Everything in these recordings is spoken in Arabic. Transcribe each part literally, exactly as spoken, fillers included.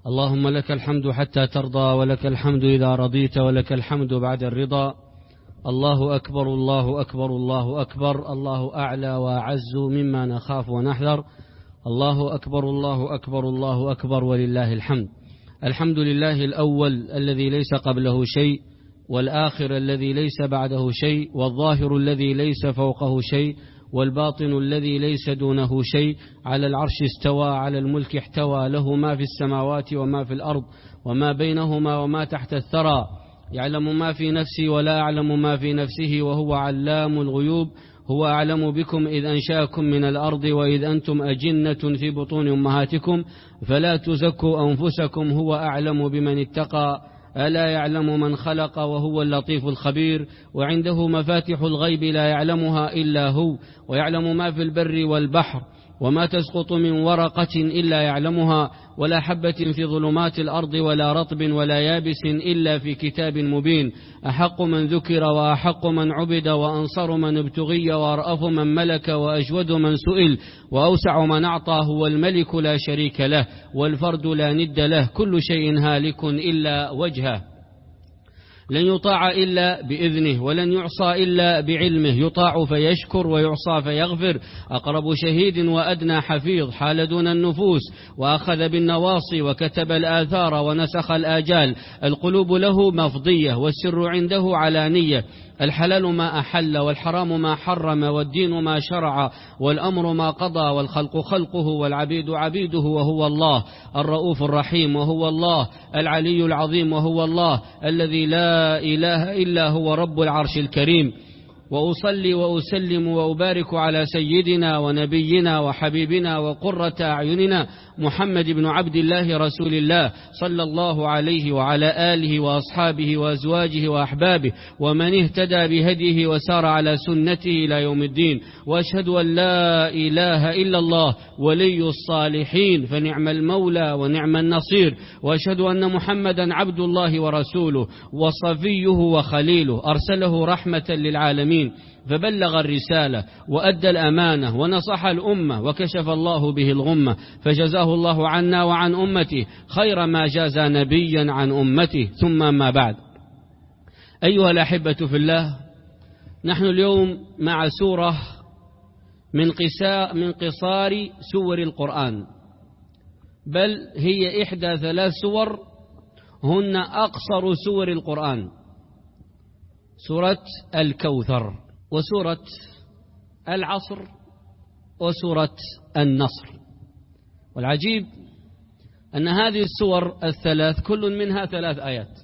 اللهم لك الحمد حتى ترضى، ولك الحمد إذا رضيت، ولك الحمد بعد الرضا. الله أكبر الله أكبر الله أكبر، الله أعلى وأعز مما نخاف ونحذر. الله أكبر الله أكبر الله أكبر ولله الحمد. الحمد لله الأول الذي ليس قبله شيء، والآخر الذي ليس بعده شيء، والظاهر الذي ليس فوقه شيء، والباطن الذي ليس دونه شيء. على العرش استوى، على الملك احتوى، له ما في السماوات وما في الأرض وما بينهما وما تحت الثرى. يعلم ما في نفسي ولا أعلم ما في نفسه، وهو علام الغيوب. هو أعلم بكم إذ أنشأكم من الأرض وإذ أنتم أجنة في بطون أمهاتكم، فلا تزكوا أنفسكم، هو أعلم بمن اتقى. ألا يعلم من خلق وهو اللطيف الخبير. وعنده مفاتح الغيب لا يعلمها إلا هو، ويعلم ما في البر والبحر، وما تسقط من ورقة إلا يعلمها، ولا حبة في ظلمات الأرض ولا رطب ولا يابس إلا في كتاب مبين. أحق من ذكر وأحق من عبد، وأنصر من ابتغي، وأرأف من ملك، وأجود من سئل، وأوسع من أعطى. هو الملك لا شريك له، والفرد لا ند له، كل شيء هالك إلا وجهه. لن يطاع إلا بإذنه، ولن يعصى إلا بعلمه. يطاع فيشكر، ويعصى فيغفر. أقرب شهيد وأدنى حفيظ، حال دون النفوس، وأخذ بالنواصي، وكتب الآثار، ونسخ الآجال. القلوب له مفضية، والسر عنده علانية. الحلال ما أحل، والحرام ما حرم، والدين ما شرع، والأمر ما قضى، والخلق خلقه، والعبيد عبيده، وهو الله. الرؤوف الرحيم وهو الله. العلي العظيم وهو الله، الذي لا إله إلا هو رب العرش الكريم. وأصلي وأسلم وأبارك على سيدنا ونبينا وحبيبنا وقرة أعيننا محمد بن عبد الله رسول الله، صلى الله عليه وعلى آله وأصحابه وأزواجه وأحبابه، ومن اهتدى بهديه وسار على سنته إلى يوم الدين. وأشهد أن لا إله إلا الله ولي الصالحين، فنعم المولى ونعم النصير. وأشهد أن محمدا عبد الله ورسوله، وصفيه وخليله، أرسله رحمة للعالمين، فبلغ الرسالة وأدى الأمانة ونصح الأمة، وكشف الله به الغمة، فجزاه الله عنا وعن أمته خير ما جاز نبيا عن أمته. ثم ما بعد، أيها الأحبة في الله، نحن اليوم مع سورة من قصار, من قصار سور القرآن، بل هي إحدى ثلاث سور هن أقصر سور القرآن: سورة الكوثر، وسورة العصر، وسورة النصر. والعجيب أن هذه السور الثلاث كل منها ثلاث آيات،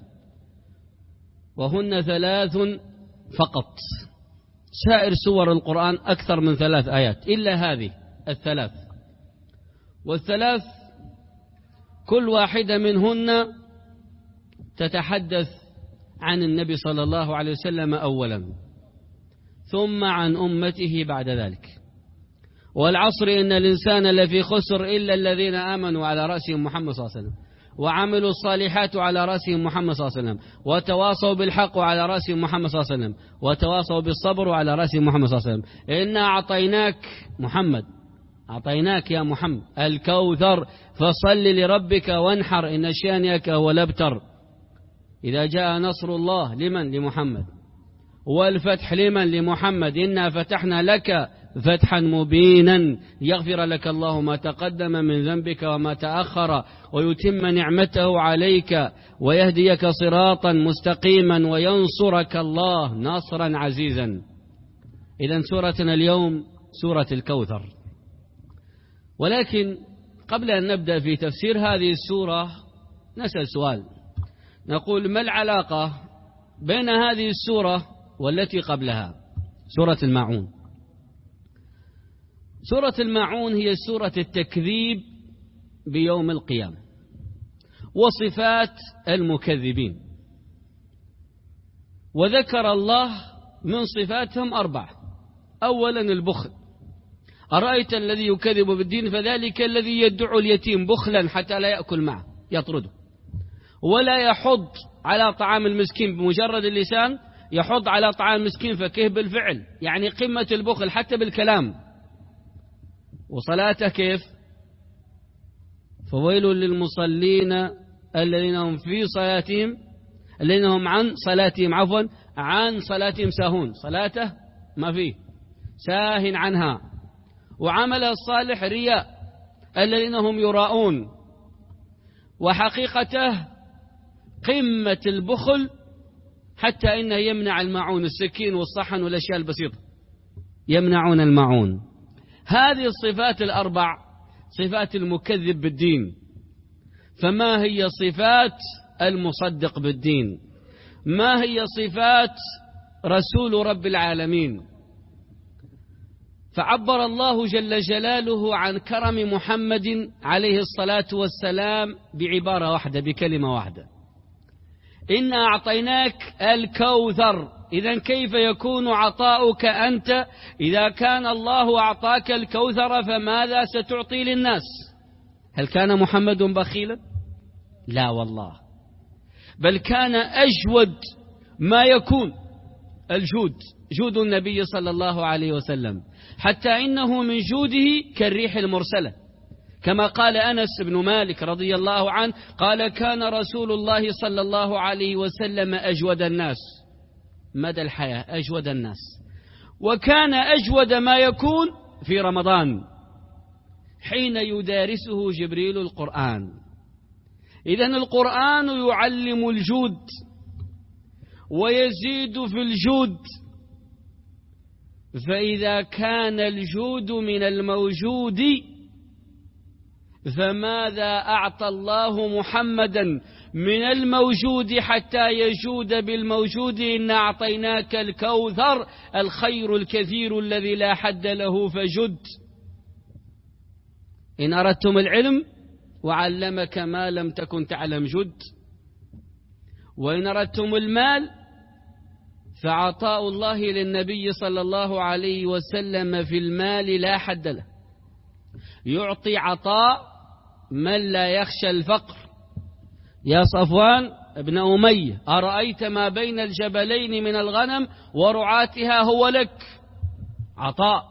وهن ثلاث فقط. سائر سور القرآن أكثر من ثلاث آيات إلا هذه الثلاث، والثلاث كل واحدة منهن تتحدث عن النبي صلى الله عليه وسلم أولا، ثم عن أمته بعد ذلك. والعصر إن الإنسان لفي خسر إلا الذين آمنوا على رأسهم محمد صلى الله عليه وسلم، وعملوا الصالحات على رأسهم محمد صلى الله عليه وسلم، وتواصوا بالحق على رأسهم محمد صلى الله عليه وسلم، وتواصوا بالصبر على رأسهم محمد صلى الله عليه وسلم. إنا أعطيناك محمد، أعطيناك يا محمد الكوثر، فصل لربك وانحر، إن شانئك هو الأبتر. إذا جاء نصر الله لمن؟ لمحمد. والفتح لمن؟ لمحمد. إنا فتحنا لك فتحا مبينا يغفر لك الله ما تقدم من ذنبك وما تأخر، ويتم نعمته عليك، ويهديك صراطا مستقيما، وينصرك الله نصرا عزيزا. إذن سورتنا اليوم سورة الكوثر. ولكن قبل أن نبدأ في تفسير هذه السورة نسأل سؤال، نقول: ما العلاقة بين هذه السورة والتي قبلها، سورة الماعون؟ سورة الماعون هي سورة التكذيب بيوم القيامة وصفات المكذبين، وذكر الله من صفاتهم أربعة. أولا البخل. أرأيت الذي يكذب بالدين فذلك الذي يدعو اليتيم بخلا حتى لا يأكل معه، يطرده، ولا يحض على طعام المسكين بمجرد اللسان، يحض على طعام المسكين فكه بالفعل، يعني قمة البخل حتى بالكلام. وصلاته كيف؟ فويل للمصلين الذين هم في صلاتهم الذين هم عن صلاتهم عفوا عن صلاتهم ساهون، صلاته ما فيه ساه عنها. وعمل الصالح رياء الذين هم يراءون، وحقيقته قمة البخل حتى إنه يمنع الماعون، السكين والصحن والأشياء البسيطة يمنعون الماعون. هذه الصفات الأربع صفات المكذب بالدين. فما هي صفات المصدق بالدين؟ ما هي صفات رسول رب العالمين؟ فعبر الله جل جلاله عن كرم محمد عليه الصلاة والسلام بعبارة واحدة، بكلمة واحدة: إنا أعطيناك الكوثر. إذن كيف يكون عطاؤك أنت إذا كان الله أعطاك الكوثر؟ فماذا ستعطي للناس؟ هل كان محمد بخيلا؟ لا والله، بل كان أجود ما يكون الجود، جود النبي صلى الله عليه وسلم، حتى إنه من جوده كالريح المرسلة، كما قال أنس بن مالك رضي الله عنه قال: كان رسول الله صلى الله عليه وسلم أجود الناس مدى الحياة، أجود الناس. وكان أجود ما يكون في رمضان حين يدارسه جبريل القرآن. إذن القرآن يعلم الجود ويزيد في الجود. فإذا كان الجود من الموجود فماذا أعطى الله محمدا من الموجود حتى يجود بالموجود؟ إن أعطيناك الكوثر، الخير الكثير الذي لا حد له فجد. إن أردتم العلم وعلمك ما لم تكن تعلم جد. وإن أردتم المال فعطاء الله للنبي صلى الله عليه وسلم في المال لا حد له، يعطي عطاء من لا يخشى الفقر. يا صفوان ابن أمية، أرأيت ما بين الجبلين من الغنم ورعاتها هو لك؟ عطاء.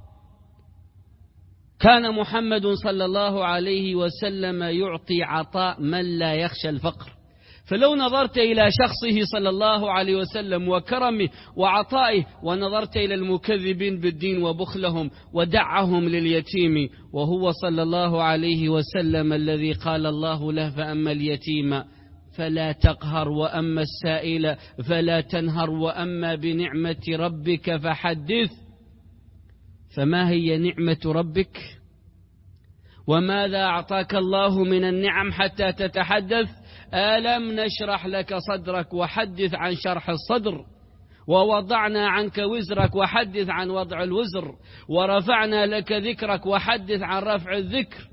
كان محمد صلى الله عليه وسلم يعطي عطاء من لا يخشى الفقر. فلو نظرت إلى شخصه صلى الله عليه وسلم وكرمه وعطائه، ونظرت إلى المكذبين بالدين وبخلهم ودعهم لليتيم، وهو صلى الله عليه وسلم الذي قال الله له: فأما اليتيم فلا تقهر وأما السائل فلا تنهر وأما بنعمة ربك فحدث. فما هي نعمة ربك؟ وماذا أعطاك الله من النعم حتى تتحدث؟ ألم نشرح لك صدرك وحدث عن شرح الصدر، ووضعنا عنك وزرك وحدث عن وضع الوزر، ورفعنا لك ذكرك وحدث عن رفع الذكر،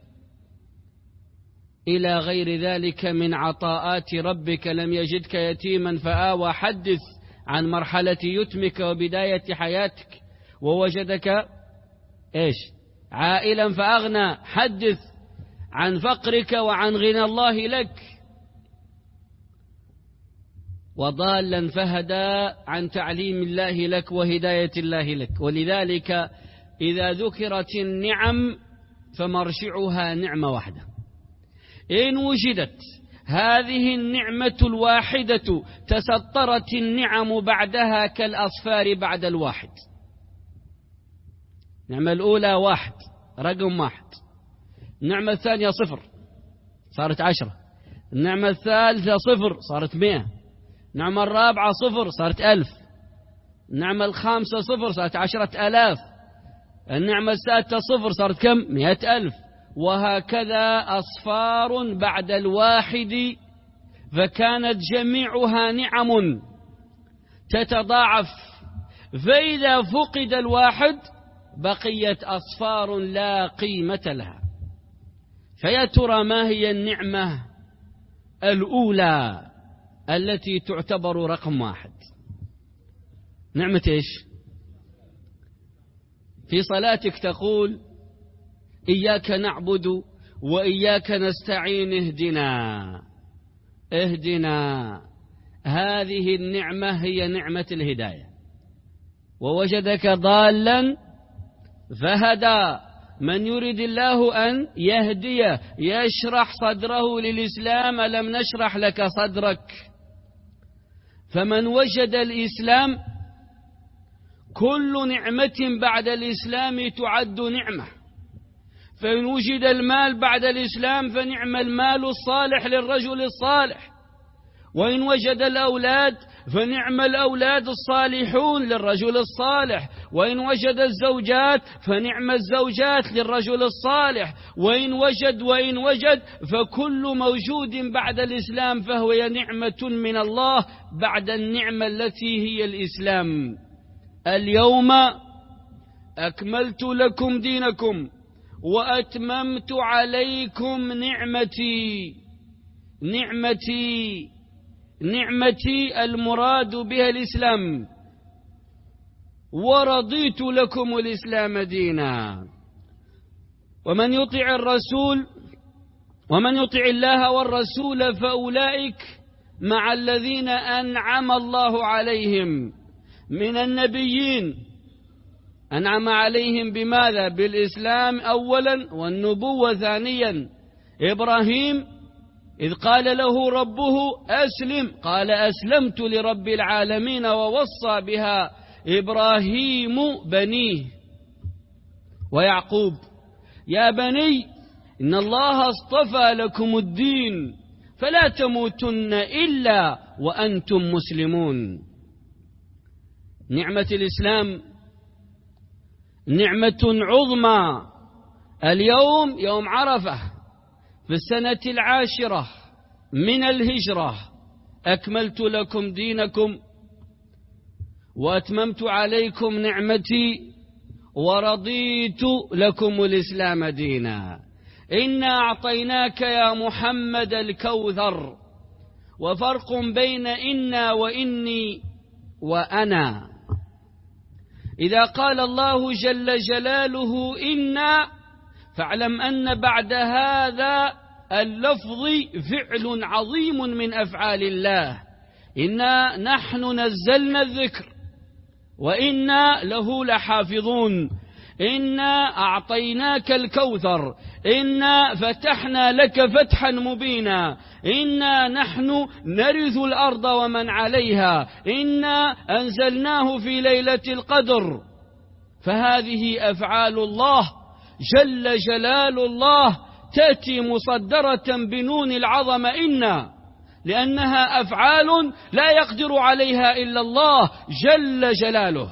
إلى غير ذلك من عطاءات ربك. لم يجدك يتيما فآوى، حدث عن مرحلة يتمك وبداية حياتك. ووجدك إيش؟ عائلا فأغنى، حدث عن فقرك وعن غنى الله لك. وضالا فهدى، عن تعليم الله لك وهداية الله لك. ولذلك إذا ذكرت النعم فمرشعها نعمة واحدة. إن وجدت هذه النعمة الواحدة تسترت النعم بعدها كالأصفار بعد الواحد. النعمة الأولى واحد، رقم واحد. النعمة الثانية صفر، صارت عشرة. النعمة الثالثة صفر، صارت مئة. النعمة الرابعة صفر، صارت ألف. النعمة الخامسة صفر، صارت عشرة ألاف. النعمة السادسة صفر، صارت كم؟ مئة ألف. وهكذا أصفار بعد الواحد، فكانت جميعها نعم تتضاعف. فإذا فقد الواحد بقيت أصفار لا قيمة لها. فيا ترى ما هي النعمة الأولى التي تعتبر رقم واحد؟ نعمة إيش؟ في صلاتك تقول: إياك نعبد وإياك نستعين، اهدنا اهدنا. هذه النعمة هي نعمة الهداية. ووجدك ضالا فهدى، من يريد الله أن يهديه يشرح صدره للإسلام. ألم نشرح لك صدرك؟ فمن وجد الإسلام، كل نعمة بعد الإسلام تعد نعمة. فإن وجد المال بعد الإسلام فنعم المال الصالح للرجل الصالح، وإن وجد الأولاد فنعم الأولاد الصالحون للرجل الصالح، وإن وجد الزوجات فنعم الزوجات للرجل الصالح، وإن وجد وإن وجد فكل موجود بعد الإسلام فهو نعمة من الله بعد النعمة التي هي الإسلام. اليوم أكملت لكم دينكم وأتممت عليكم نعمتي. نعمتي نعمتي المراد بها الإسلام، ورضيت لكم الإسلام دينا. ومن يطع الرسول ومن يطع الله والرسول فأولئك مع الذين أنعم الله عليهم من النبيين. أنعم عليهم بماذا؟ بالإسلام أولا، والنبوة ثانيا. إبراهيم إذ قال له ربه أسلم قال أسلمت لرب العالمين، ووصى بها إبراهيم بنيه. ويعقوب يا بني إن الله اصطفى لكم الدين فلا تموتن إلا وأنتم مسلمون. نعمة الإسلام نعمة عظمى. اليوم يوم عرفة في السنة العاشرة من الهجرة أكملت لكم دينكم وأتممت عليكم نعمتي ورضيت لكم الإسلام دينا. إنا أعطيناك يا محمد الكوثر. وفرق بين إنا وإني وأنا. إذا قال الله جل جلاله إنا فاعلم أن بعد هذا اللفظ فعل عظيم من أفعال الله. إنا نحن نزلنا الذكر وإنا له لحافظون. إنا أعطيناك الكوثر. إنا فتحنا لك فتحا مبينا. إنا نحن نرث الأرض ومن عليها. إنا أنزلناه في ليلة القدر. فهذه أفعال الله جل جلال الله تأتي مصدرة بنون العظمة إنا، لأنها أفعال لا يقدر عليها إلا الله جل جلاله.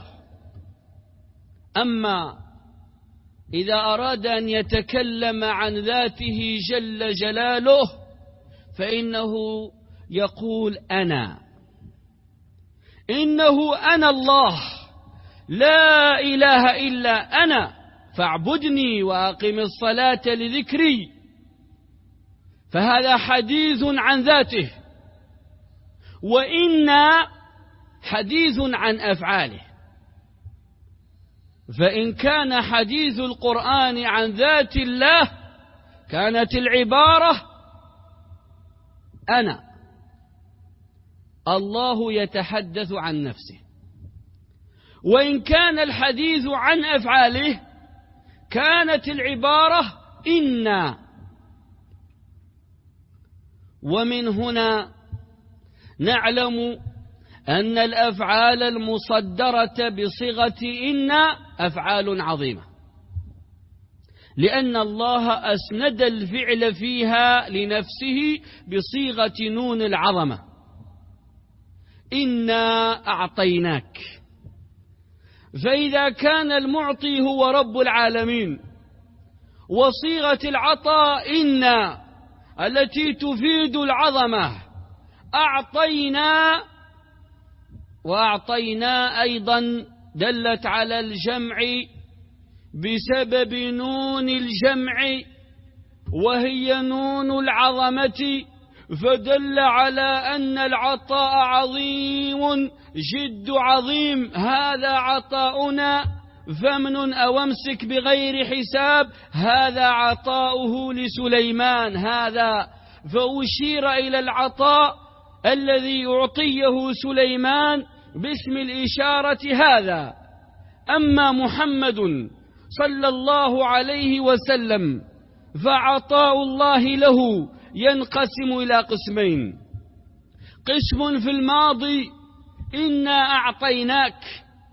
أما إذا أراد أن يتكلم عن ذاته جل جلاله فإنه يقول أنا. إنه أنا الله لا إله إلا أنا فاعبدني وأقم الصلاة لذكري. فهذا حديث عن ذاته، وإنا حديث عن أفعاله. فإن كان حديث القرآن عن ذات الله كانت العبارة أنا. الله يتحدث عن نفسه. وإن كان الحديث عن أفعاله كانت العبارة إنا. ومن هنا نعلم أن الأفعال المصدرة بصيغة إنا أفعال عظيمة، لأن الله أسند الفعل فيها لنفسه بصيغة نون العظمة. إنا أعطيناك. فإذا كان المعطي هو رب العالمين وصيغة العطاء إنا التي تفيد العظمة، أعطينا وأعطينا أيضا دلت على الجمع بسبب نون الجمع وهي نون العظمة، فدل على أن العطاء عظيم جد عظيم. هذا عطاؤنا فمن أو امسك بغير حساب. هذا عطاؤه لسليمان. هذا فأشير إلى العطاء الذي يعطيه سليمان باسم الإشارة هذا. أما محمد صلى الله عليه وسلم، فعطاء الله له ينقسم إلى قسمين: قسم في الماضي إنا أعطيناك،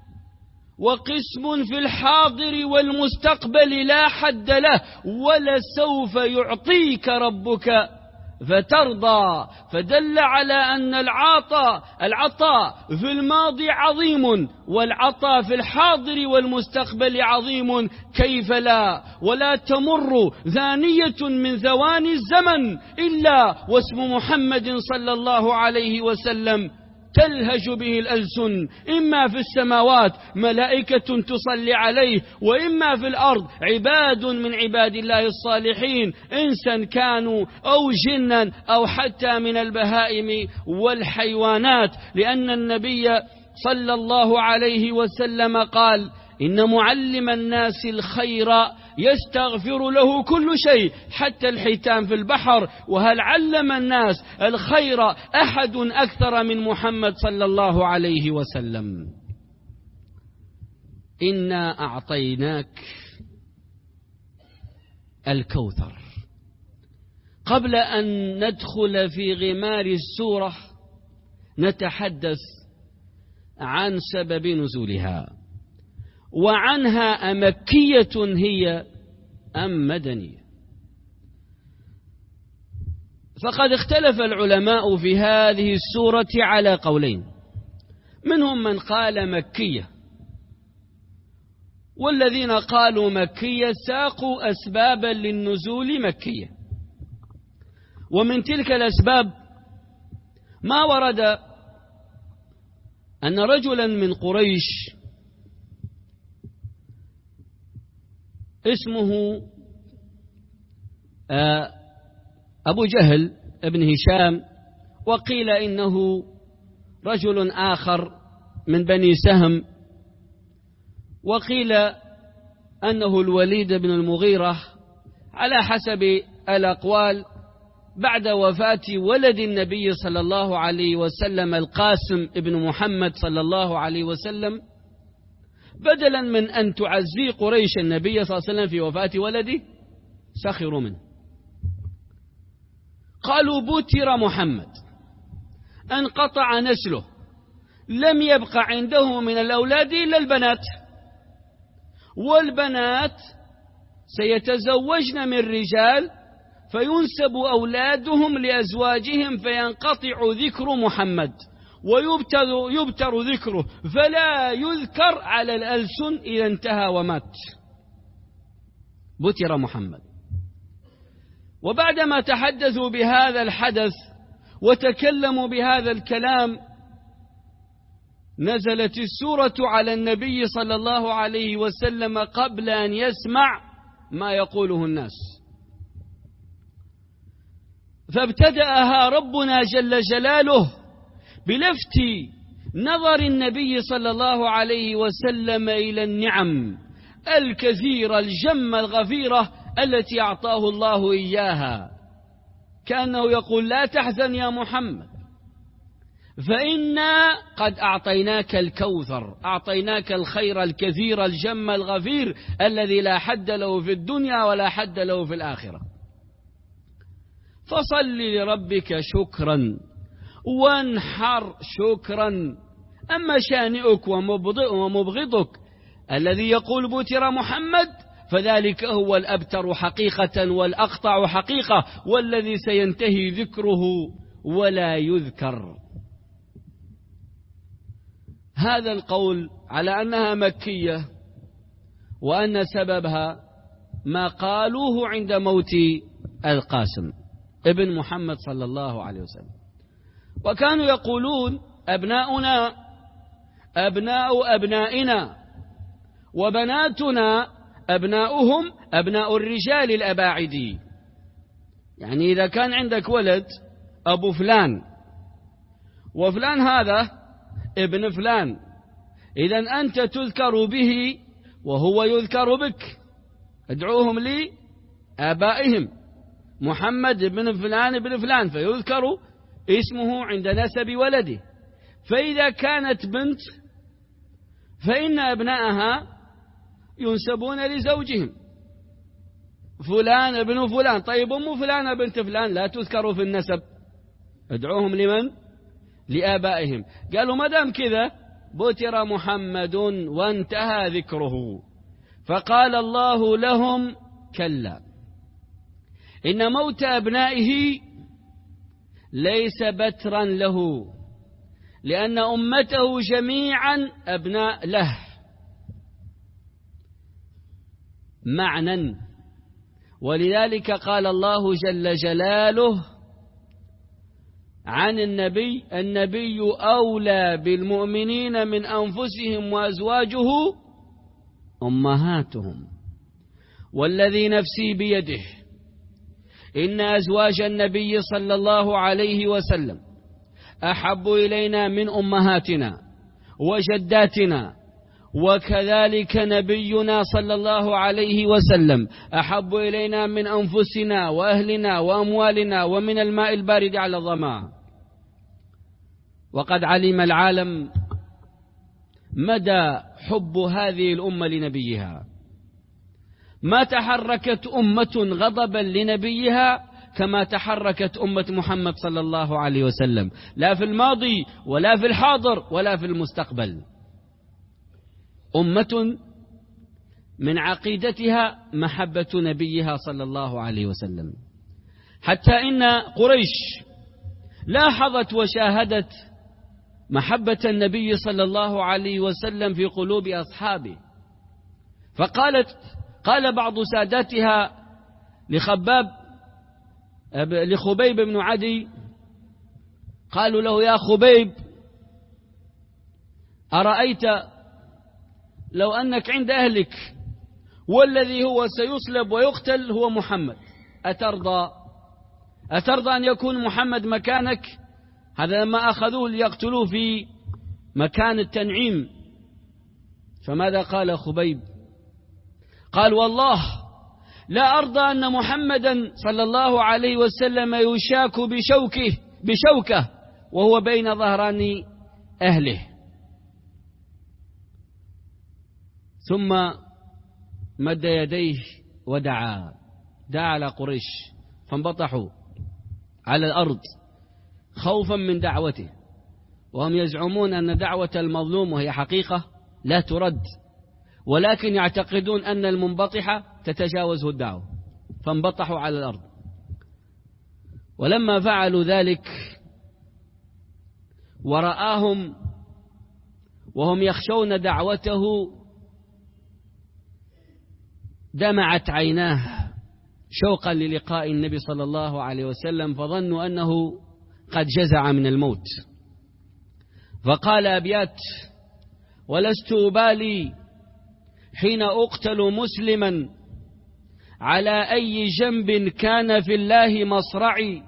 وقسم في الحاضر والمستقبل لا حد له ولسوف يعطيك ربك فترضى. فدل على أن العطاء العطاء في الماضي عظيم، والعطاء في الحاضر والمستقبل عظيم، كيف لا؟ ولا تمر ثانية من ثواني الزمن إلا واسم محمد صلى الله عليه وسلم تلهج به الألسن، إما في السماوات ملائكة تصلي عليه، وإما في الأرض عباد من عباد الله الصالحين، إنسا كانوا أو جنا أو حتى من البهائم والحيوانات، لأن النبي صلى الله عليه وسلم قال: إن معلم الناس الخير يستغفر له كل شيء حتى الحيتان في البحر، وهل علم الناس الخير أحد أكثر من محمد صلى الله عليه وسلم؟ إنا أعطيناك الكوثر. قبل أن ندخل في غمار السورة نتحدث عن سبب نزولها، وعنها أمكية هي أم مدنية. فقد اختلف العلماء في هذه السورة على قولين، منهم من قال مكية، والذين قالوا مكية ساقوا أسبابا للنزول مكية. ومن تلك الأسباب ما ورد أن رجلا من قريش اسمه أبو جهل ابن هشام، وقيل إنه رجل آخر من بني سهم، وقيل أنه الوليد بن المغيرة، على حسب الأقوال، بعد وفاة ولد النبي صلى الله عليه وسلم القاسم ابن محمد صلى الله عليه وسلم، بدلا من أن تعزي قريش النبي صلى الله عليه وسلم في وفاة ولده سخروا منه، قالوا: بتر محمد، انقطع نسله، لم يبق عنده من الأولاد إلا البنات، والبنات سيتزوجن من رجال فينسب أولادهم لأزواجهم فينقطع ذكر محمد ويبتر يبتر ذكره، فلا يذكر على الألسن إذا انتهى ومات. بتر محمد. وبعدما تحدثوا بهذا الحدث وتكلموا بهذا الكلام، نزلت السورة على النبي صلى الله عليه وسلم قبل أن يسمع ما يقوله الناس، فابتدأها ربنا جل جلاله بلفت نظر النبي صلى الله عليه وسلم إلى النعم الكثيرة الجمة الغفيرة التي أعطاه الله إياها، كأنه يقول: لا تحزن يا محمد، فإنا قد أعطيناك الكوثر، أعطيناك الخير الكثير الجم الغفير الذي لا حد له في الدنيا ولا حد له في الآخرة، فصل لربك شكرا وانحر شكرا. أما شانئك ومبغضك الذي يقول بتر محمد فذلك هو الأبتر حقيقة والأقطع حقيقة، والذي سينتهي ذكره ولا يذكر. هذا القول على أنها مكية، وأن سببها ما قالوه عند موت القاسم ابن محمد صلى الله عليه وسلم، وكانوا يقولون: أبناؤنا أبناء أبنائنا، وبناتنا أبناؤهم أبناء الرجال الأباعدي. يعني إذا كان عندك ولد أبو فلان، وفلان هذا ابن فلان، إذن أنت تذكر به وهو يذكر بك، ادعوهم لي آبائهم، محمد بن فلان بن فلان، فيذكر اسمه عند نسب ولده. فإذا كانت بنت فإن أبنائها ينسبون لزوجهم، فلان ابن فلان. طيب أم فلان بنت فلان لا تذكر في النسب، ادعوهم لمن؟ لآبائهم. قالوا ما دام كذا بتر محمد وانتهى ذكره. فقال الله لهم كلا، إن موت أبنائه ليس بترا له، لأن أمته جميعا أبناء له. معنى، ولذلك قال الله جل جلاله عن النبي: النبي أولى بالمؤمنين من أنفسهم وأزواجه أمهاتهم، والذي نفسي بيده إن أزواج النبي صلى الله عليه وسلم أحب إلينا من أمهاتنا وجداتنا، وكذلك نبينا صلى الله عليه وسلم أحب إلينا من أنفسنا وأهلنا وأموالنا ومن الماء البارد على الظمأ. وقد علم العالم مدى حب هذه الأمة لنبيها، ما تحركت أمة غضبا لنبيها كما تحركت أمة محمد صلى الله عليه وسلم، لا في الماضي ولا في الحاضر ولا في المستقبل. أمة من عقيدتها محبة نبيها صلى الله عليه وسلم، حتى إن قريش لاحظت وشاهدت محبة النبي صلى الله عليه وسلم في قلوب أصحابه، فقالت قال بعض ساداتها لخباب لخبيب بن عدي، قالوا له: يا خبيب، أرأيت لو أنك عند أهلك والذي هو سيصلب ويقتل هو محمد، أترضى أترضى أن يكون محمد مكانك؟ هذا لما أخذوه ليقتلوه في مكان التنعيم. فماذا قال خبيب؟ قال: والله لا أرضى أن محمدا صلى الله عليه وسلم يشاك بشوكه بشوكه وهو بين ظهران أهله. ثم مد يديه ودعا دعا على قريش، فانبطحوا على الأرض خوفا من دعوته، وهم يزعمون أن دعوة المظلوم، وهي حقيقة، لا ترد، ولكن يعتقدون أن المنبطحة تتجاوزه الدعوة، فانبطحوا على الأرض. ولما فعلوا ذلك ورآهم وهم يخشون دعوته دمعت عيناه شوقا للقاء النبي صلى الله عليه وسلم، فظنوا أنه قد جزع من الموت، فقال أبيات: ولست أبالي حين أقتل مسلما على أي جنب كان في الله مصرعي،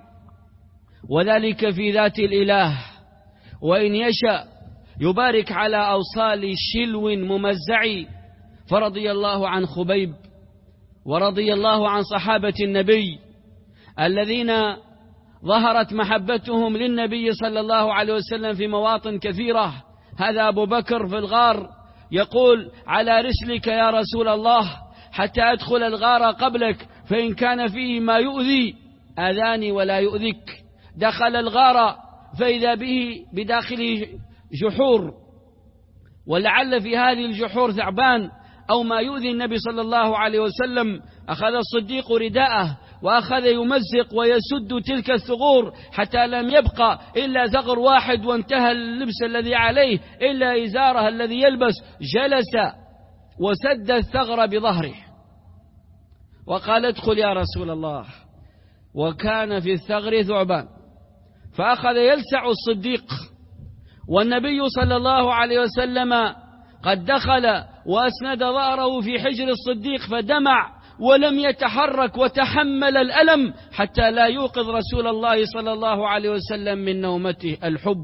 وذلك في ذات الإله، وإن يشأ يبارك على أوصال شلو ممزعي. فرضي الله عن خبيب ورضي الله عن صحابة النبي الذين ظهرت محبتهم للنبي صلى الله عليه وسلم في مواطن كثيرة. هذا أبو بكر في الغار يقول: على رسلك يا رسول الله حتى أدخل الغار قبلك، فإن كان فيه ما يؤذي آذاني ولا يؤذيك. دخل الغار فإذا به بداخله جحور، ولعل في هذه الجحور ثعبان أو ما يؤذي النبي صلى الله عليه وسلم. أخذ الصديق رداءه وأخذ يمزق ويسد تلك الثغور حتى لم يبقى إلا ثغر واحد، وانتهى اللبس الذي عليه إلا إزاره الذي يلبس. جلس وسد الثغر بظهره وقال: ادخل يا رسول الله. وكان في الثغر ثعبان، فأخذ يلسع الصديق، والنبي صلى الله عليه وسلم قد دخل وأسند ظهره في حجر الصديق فدمع ولم يتحرك وتحمل الألم حتى لا يوقظ رسول الله صلى الله عليه وسلم من نومته الحب.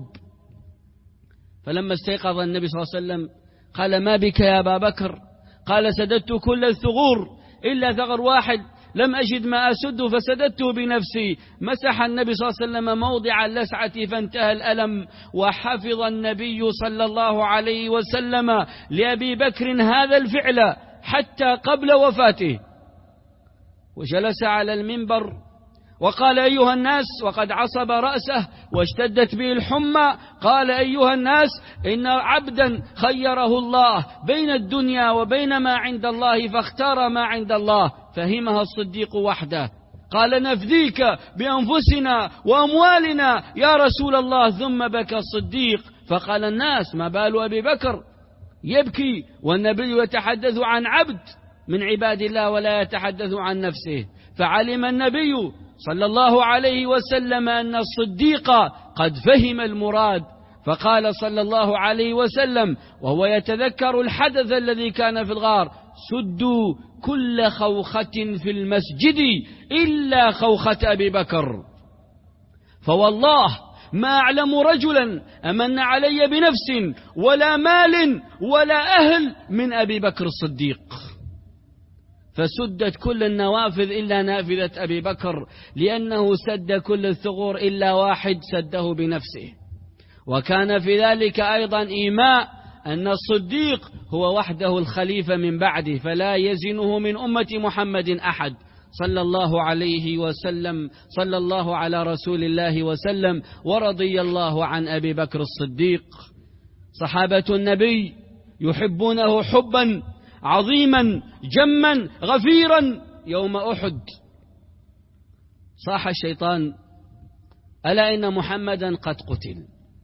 فلما استيقظ النبي صلى الله عليه وسلم قال: ما بك يا أبا بكر؟ قال: سددت كل الثغور إلا ثغر واحد لم أجد ما أسد فسددته بنفسي. مسح النبي صلى الله عليه وسلم موضع اللسعة فانتهى الألم. وحفظ النبي صلى الله عليه وسلم لأبي بكر هذا الفعل حتى قبل وفاته، وجلس على المنبر وقال: أيها الناس، وقد عصب رأسه واشتدت به الحمى، قال: أيها الناس، إن عبدا خيره الله بين الدنيا وبين ما عند الله فاختار ما عند الله، فهمها الصديق وحده. قال: نفديك بأنفسنا وأموالنا يا رسول الله. ثم بكى الصديق، فقال الناس: ما بال أبي بكر يبكي والنبي يتحدث عن عبد من عباد الله ولا يتحدث عن نفسه؟ فعلم النبي صلى الله عليه وسلم أن الصديق قد فهم المراد، فقال صلى الله عليه وسلم وهو يتذكر الحدث الذي كان في الغار: سدوا كل خوخة في المسجد إلا خوخة أبي بكر، فوالله ما أعلم رجلا أمن علي بنفس ولا مال ولا أهل من أبي بكر الصديق. فسدت كل النوافذ إلا نافذة أبي بكر، لأنه سد كل الثغور إلا واحد سده بنفسه. وكان في ذلك أيضا إيماء أن الصديق هو وحده الخليفة من بعده، فلا يزنه من أمة محمد أحد صلى الله عليه وسلم، صلى الله على رسول الله وسلم. ورضي الله عن أبي بكر الصديق. صحابة النبي يحبونه حبا عظيما جما غفيرا. يوم أحد صاح الشيطان: ألا إن محمدا قد قتل.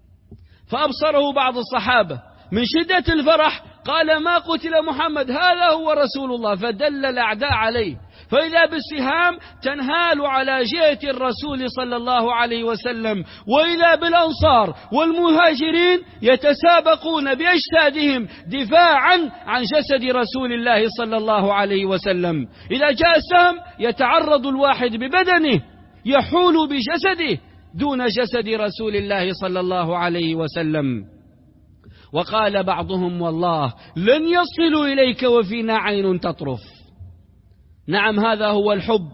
فأبصره بعض الصحابة من شدة الفرح، قال: ما قتل محمد، هذا هو رسول الله. فدل الأعداء عليه، فإذا بالسهام تنهال على جهة الرسول صلى الله عليه وسلم، وإذا بالأنصار والمهاجرين يتسابقون بأجسادهم دفاعا عن جسد رسول الله صلى الله عليه وسلم. إذا جاء السهم يتعرض الواحد ببدنه، يحول بجسده دون جسد رسول الله صلى الله عليه وسلم. وقال بعضهم: والله لن يصلوا إليك وفينا عين تطرف. نعم، هذا هو الحب.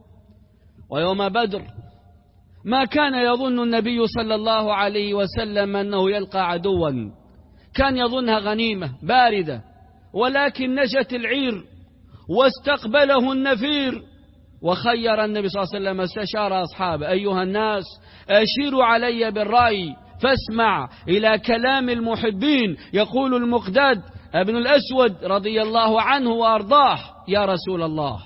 ويوم بدر ما كان يظن النبي صلى الله عليه وسلم أنه يلقى عدوا، كان يظنها غنيمة باردة، ولكن نجت العير واستقبله النفير. وخير النبي صلى الله عليه وسلم، استشار أصحابه: أيها الناس، أشيروا علي بالرأي فاسمع إلى كلام المحبين. يقول المقداد ابن الأسود رضي الله عنه وأرضاه: يا رسول الله،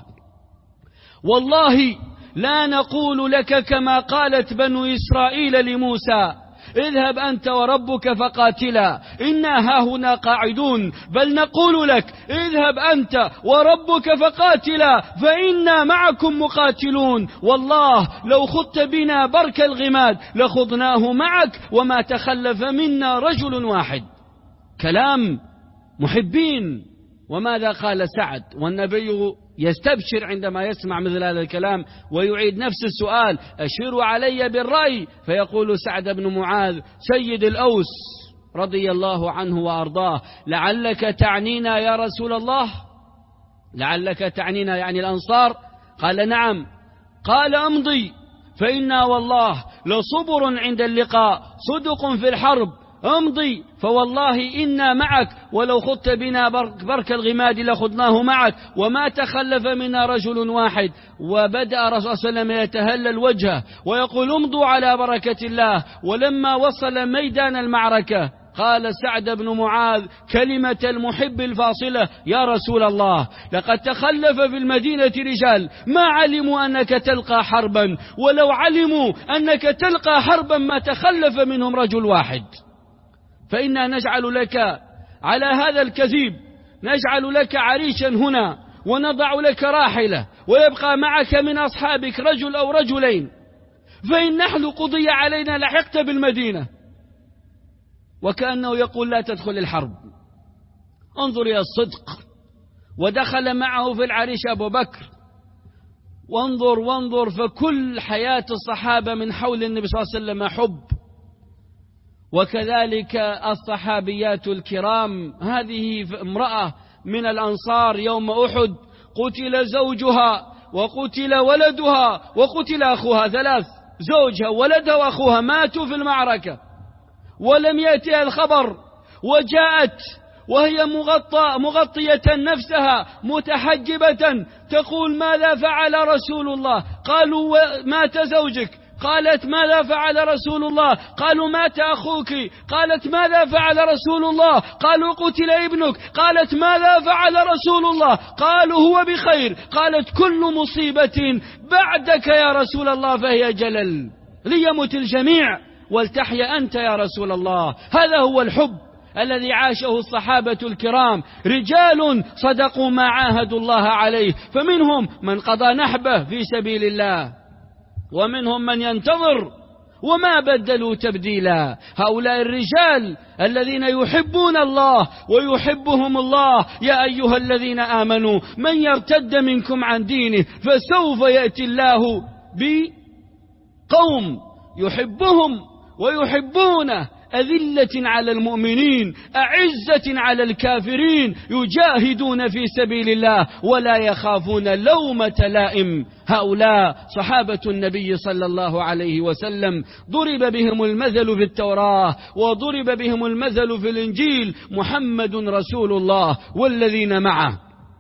والله لا نقول لك كما قالت بنو إسرائيل لموسى: اذهب أنت وربك فقاتلا إنا هاهنا قاعدون، بل نقول لك: اذهب أنت وربك فقاتلا فإنا معكم مقاتلون، والله لو خضت بنا برك الغماد لخضناه معك وما تخلف منا رجل واحد. كلام محبين. وماذا قال سعد والنبي يستبشر عندما يسمع مثل هذا الكلام، ويعيد نفس السؤال: أشيروا علي بالرأي. فيقول سعد بن معاذ سيد الأوس رضي الله عنه وأرضاه: لعلك تعنينا يا رسول الله؟ لعلك تعنينا يعني الأنصار؟ قال: نعم. قال: أمضي، فإنا والله لصبر عند اللقاء صدق في الحرب. امضي، فوالله إنا معك، ولو خضت بنا برك, برك الغماد لخضناه معك وما تخلف منا رجل واحد. وبدأ رسول الله صلى الله عليه وسلم يتهلل وجهه ويقول: امضوا على بركة الله. ولما وصل ميدان المعركة قال سعد بن معاذ كلمة المحب الفاصلة: يا رسول الله، لقد تخلف في المدينة رجال ما علموا أنك تلقى حربا، ولو علموا أنك تلقى حربا ما تخلف منهم رجل واحد. فإنا نجعل لك على هذا الكذيب، نجعل لك عريشا هنا، ونضع لك راحلة، ويبقى معك من أصحابك رجل أو رجلين، فإن نحن قضي علينا لحقت بالمدينة. وكأنه يقول: لا تدخل الحرب. انظر يا الصدق. ودخل معه في العريش أبو بكر. وانظر وانظر، فكل حياة الصحابة من حول النبي صلى الله عليه وسلم حب. وكذلك الصحابيات الكرام. هذه امرأة من الأنصار يوم أحد قتل زوجها وقتل ولدها وقتل أخوها، ثلاث: زوجها ولدها وأخوها ماتوا في المعركة، ولم يأتها الخبر، وجاءت وهي مغطى مغطية نفسها متحجبة تقول: ماذا فعل رسول الله؟ قالوا: مات زوجك. قالت: ماذا فعل رسول الله؟ قالوا: مات أخوك. قالت: ماذا فعل رسول الله؟ قالوا: قتل ابنك. قالت: ماذا فعل رسول الله؟ قالوا: هو بخير. قالت: كل مصيبة بعدك يا رسول الله فهي جلل، ليمت الجميع ولتحيا أنت يا رسول الله. هذا هو الحب الذي عاشه الصحابة الكرام، رجال صدقوا ما عاهدوا الله عليه، فمنهم من قضى نحبه في سبيل الله، ومنهم من ينتظر وما بدلوا تبديلا. هؤلاء الرجال الذين يحبون الله ويحبهم الله. يا أيها الذين آمنوا من يرتد منكم عن دينه فسوف يأتي الله بقوم يحبهم ويحبونه، أذلة على المؤمنين أعزة على الكافرين، يجاهدون في سبيل الله ولا يخافون لومة لائم. هؤلاء صحابة النبي صلى الله عليه وسلم، ضرب بهم المثل في التوراة وضرب بهم المثل في الإنجيل. محمد رسول الله والذين معه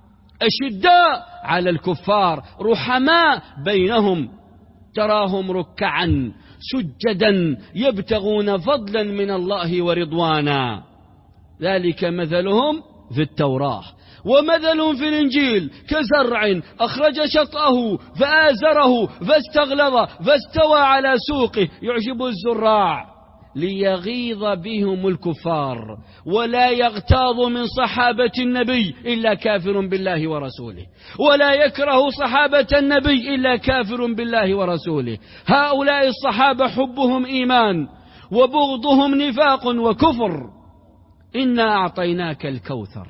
أشداء على الكفار رحماء بينهم، تراهم ركعا سجدا يبتغون فضلا من الله ورضوانا. ذلك مثلهم في التوراة ومثلهم في الإنجيل كزرع أخرج شطأه فآزره فاستغلظ فاستوى على سوقه يعجب الزراع ليغيظ بهم الكفار، ولا يغتاظ من صحابة النبي إلا كافر بالله ورسوله، ولا يكره صحابة النبي إلا كافر بالله ورسوله. هؤلاء الصحابة حبهم إيمان وبغضهم نفاق وكفر. إنا أعطيناك الكوثر.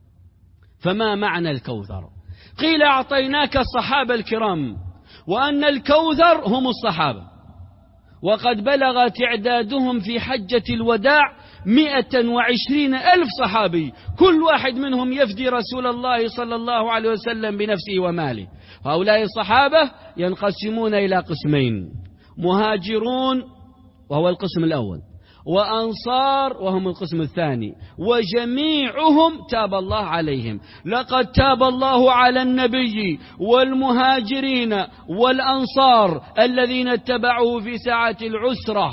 فما معنى الكوثر؟ قيل أعطيناك الصحابة الكرام، وأن الكوثر هم الصحابة، وقد بلغ تعدادهم في حجة الوداع مئة وعشرين ألف صحابي، كل واحد منهم يفدي رسول الله صلى الله عليه وسلم بنفسه وماله. هؤلاء الصحابة ينقسمون إلى قسمين: مهاجرون وهو القسم الأول، وأنصار وهم القسم الثاني، وجميعهم تاب الله عليهم. لقد تاب الله على النبي والمهاجرين والأنصار الذين اتبعوه في ساعة العسرة.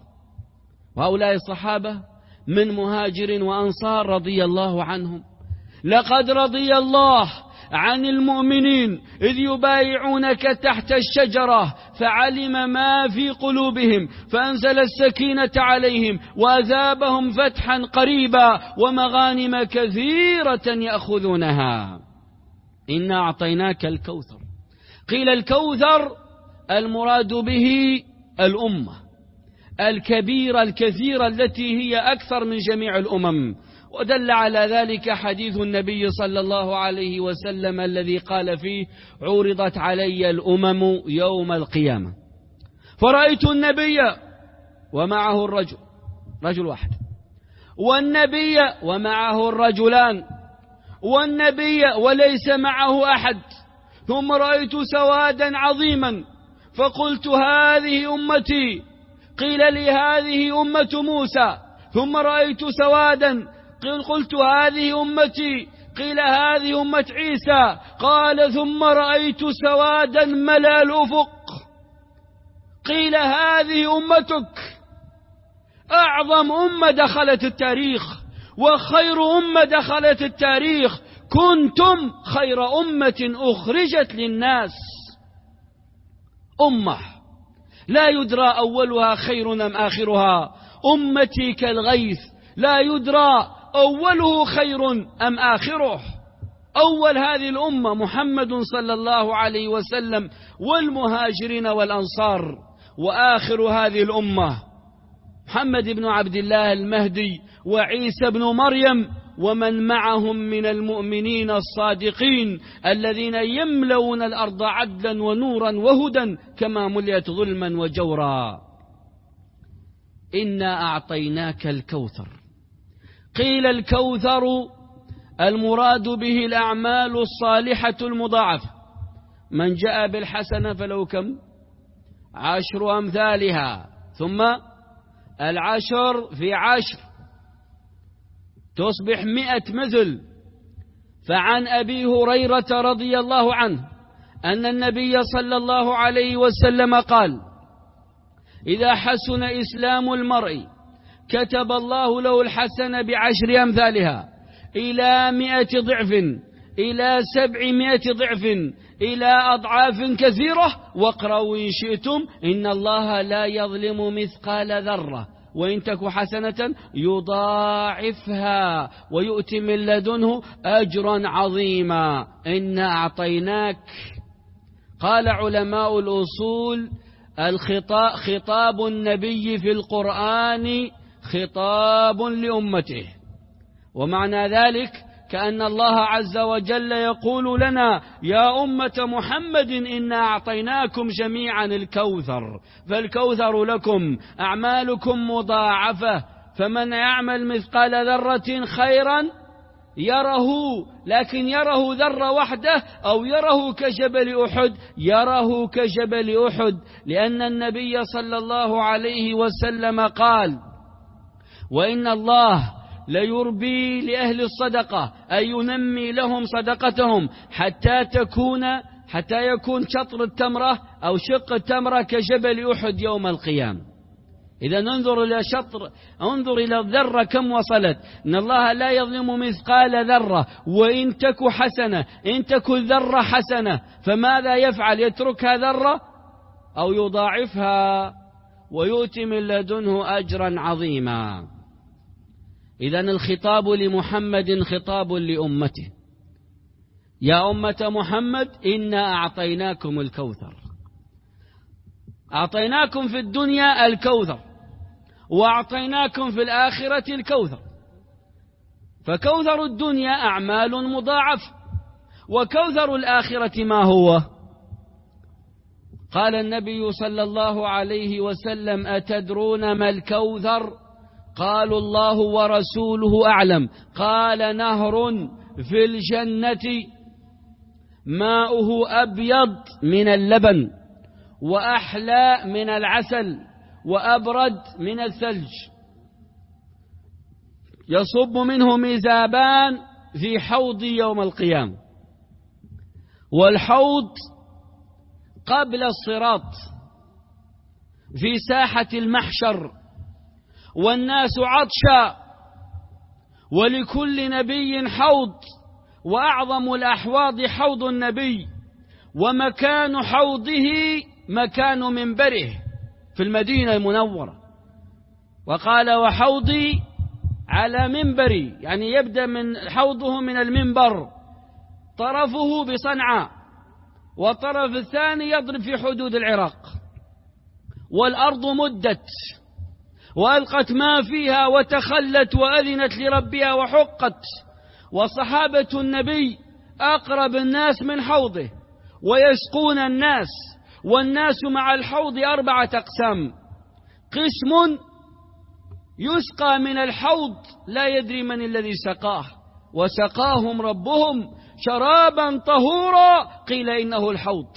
وهؤلاء الصحابة من مهاجر وأنصار رضي الله عنهم. لقد رضي الله عن المؤمنين إذ يبايعونك تحت الشجرة فعلم ما في قلوبهم فأنزل السكينة عليهم وأذابهم فتحا قريبا ومغانم كثيرة يأخذونها. إنا أعطيناك الكوثر. قيل الكوثر المراد به الأمة الكبيرة الكثيرة التي هي أكثر من جميع الأمم، ودل على ذلك حديث النبي صلى الله عليه وسلم الذي قال فيه: عرضت علي الأمم يوم القيامة فرأيت النبي ومعه الرجل، رجل واحد، والنبي ومعه الرجلان، والنبي وليس معه أحد، ثم رأيت سوادا عظيما فقلت: هذه أمتي. قيل لي: هذه أمة موسى. ثم رأيت سوادا قلت: هذه أمتي. قيل: هذه أمة عيسى. قال: ثم رأيت سوادا ملأ الأفق. قيل: هذه أمتك. أعظم أمة دخلت التاريخ وخير أمة دخلت التاريخ، كنتم خير أمة أخرجت للناس. أمة لا يدرى أولها خير أم آخرها، أمتي كالغيث لا يدرى أوله خير أم آخره. أول هذه الأمة محمد صلى الله عليه وسلم والمهاجرين والأنصار، وآخر هذه الأمة محمد بن عبد الله المهدي وعيسى بن مريم ومن معهم من المؤمنين الصادقين الذين يملون الأرض عدلا ونورا وهدى كما ملئت ظلما وجورا. إنا أعطيناك الكوثر. قيل الكوثر المراد به الأعمال الصالحة المضاعفة، من جاء بالحسنة فلو كم عشر أمثالها، ثم العشر في عشر تصبح مئة مثل. فعن أبي هريرة رضي الله عنه أن النبي صلى الله عليه وسلم قال: إذا حسن إسلام المرء كتب الله له الحسنة بعشر أمثالها إلى مئة ضعف، إلى سبعمائة ضعف، إلى أضعاف كثيرة. واقرأوا إن شئتم: إن الله لا يظلم مثقال ذرة وإن تك حسنة يضاعفها ويؤتي من لدنه أجرا عظيما. إنا أعطيناك. قال علماء الأصول: الخطاب خطاب النبي في القرآن خطاب لأمته، ومعنى ذلك كأن الله عز وجل يقول لنا: يا أمة محمد إنا أعطيناكم جميعا الكوثر، فالكوثر لكم، أعمالكم مضاعفة، فمن يعمل مثقال ذرة خيرا يره، لكن يره ذرة واحدة أو يره كجبل أحد، يره كجبل أحد، لأن النبي صلى الله عليه وسلم قال: وإن الله ليربي لأهل الصدقة أي ينمي لهم صدقتهم حتى تكون حتى يكون شطر التمرة أو شق التمرة كجبل أحد يوم القيامة. إذا ننظر إلى شطر، انظر إلى الذرة كم وصلت. إن الله لا يظلم مثقال ذرة وإن تك حسنة، إن تك ذرة حسنة فماذا يفعل؟ يتركها ذرة أو يضاعفها ويؤتي من لدنه أجرا عظيما. إذن الخطاب لمحمد خطاب لأمته: يا أمة محمد إنا أعطيناكم الكوثر. أعطيناكم في الدنيا الكوثر، وأعطيناكم في الآخرة الكوثر. فكوثر الدنيا أعمال مضاعفة، وكوثر الآخرة ما هو؟ قال النبي صلى الله عليه وسلم: أتدرون ما الكوثر؟ قالوا: الله ورسوله أعلم. قال: نهر في الجنة ماؤه أبيض من اللبن وأحلى من العسل وأبرد من الثلج، يصب منه ميزابان في حوض يوم القيامة. والحوض قبل الصراط في ساحة المحشر، والناس عطشا، ولكل نبي حوض، وأعظم الأحواض حوض النبي، ومكان حوضه مكان منبره في المدينة المنورة. وقال: وحوضي على منبري، يعني يبدأ من حوضه من المنبر، طرفه بصنعاء والطرف الثاني يضرب في حدود العراق. والأرض مدت وألقت ما فيها وتخلت وأذنت لربها وحقت، وصحابة النبي أقرب الناس من حوضه ويسقون الناس، والناس مع الحوض أربعة أقسام: قسم يسقى من الحوض لا يدري من الذي سقاه، وسقاهم ربهم شرابا طهورا، قيل إنه الحوض،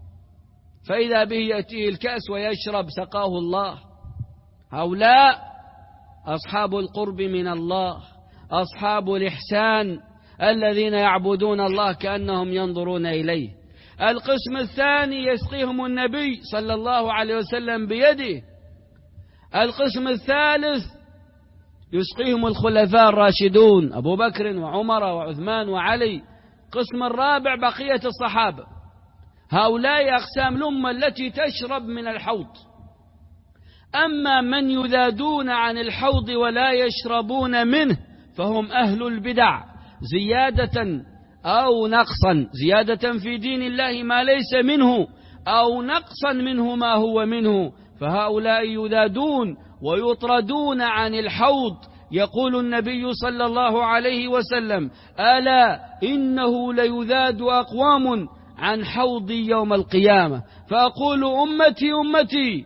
فإذا به يأتيه الكأس ويشرب، سقاه الله. هؤلاء أصحاب القرب من الله، أصحاب الإحسان الذين يعبدون الله كأنهم ينظرون إليه. القسم الثاني يسقيهم النبي صلى الله عليه وسلم بيده. القسم الثالث يسقيهم الخلفاء الراشدون أبو بكر وعمر وعثمان وعلي. القسم الرابع بقية الصحابة. هؤلاء أقسام الأمة التي تشرب من الحوض. أما من يذادون عن الحوض ولا يشربون منه فهم أهل البدع، زيادة أو نقصا، زيادة في دين الله ما ليس منه، أو نقصا منه ما هو منه، فهؤلاء يذادون ويطردون عن الحوض. يقول النبي صلى الله عليه وسلم: ألا إنه ليذاد أقوام عن حوضي يوم القيامة، فأقول: أمتي أمتي.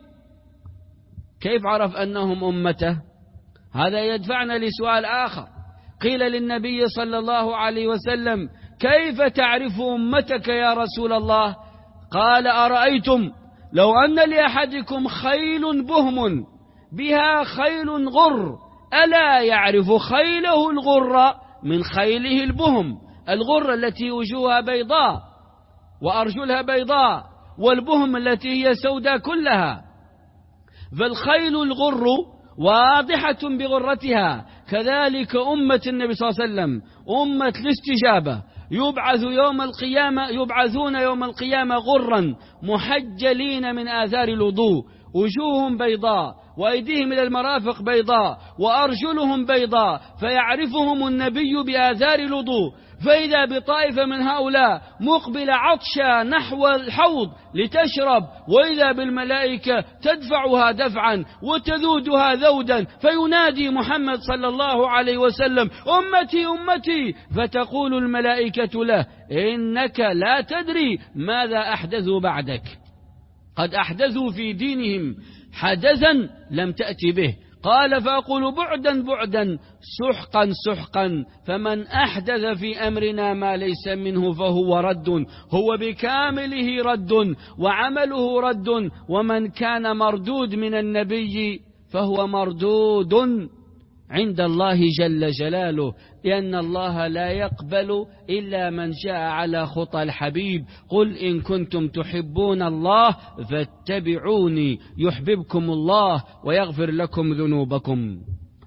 كيف عرف أنهم أمته؟ هذا يدفعنا لسؤال آخر. قيل للنبي صلى الله عليه وسلم: كيف تعرف أمتك يا رسول الله؟ قال: أرأيتم لو أن لأحدكم خيل بهم بها خيل غر ألا يعرف خيله الغر من خيله البهم؟ الغر التي وجوهها بيضاء وأرجلها بيضاء، والبهم التي هي سوداء كلها. فالخيل الغر واضحة بغرتها، كذلك أمة النبي صلى الله عليه وسلم أمة الاستجابة يبعث يوم القيامة يبعثون يوم القيامة غرا محجلين من آثار الوضوء، وجوههم بيضاء وأيديهم إلى المرافق بيضاء وأرجلهم بيضاء، فيعرفهم النبي بآثار الوضوء. فإذا بطائفة من هؤلاء مقبل عطشا نحو الحوض لتشرب، وإذا بالملائكة تدفعها دفعا وتذودها ذودا، فينادي محمد صلى الله عليه وسلم: أمتي أمتي، فتقول الملائكة له: إنك لا تدري ماذا أحدثوا بعدك، قد أحدثوا في دينهم حدثا لم تأتي به. قال: فأقول: بعدا بعدا، سحقا سحقا، فمن أحدث في أمرنا ما ليس منه فهو رد، هو بكامله رد وعمله رد، ومن كان مردود من النبي فهو مردود عند الله جل جلاله، لأن الله لا يقبل إلا من جاء على خطى الحبيب. قل إن كنتم تحبون الله فاتبعوني يحببكم الله ويغفر لكم ذنوبكم.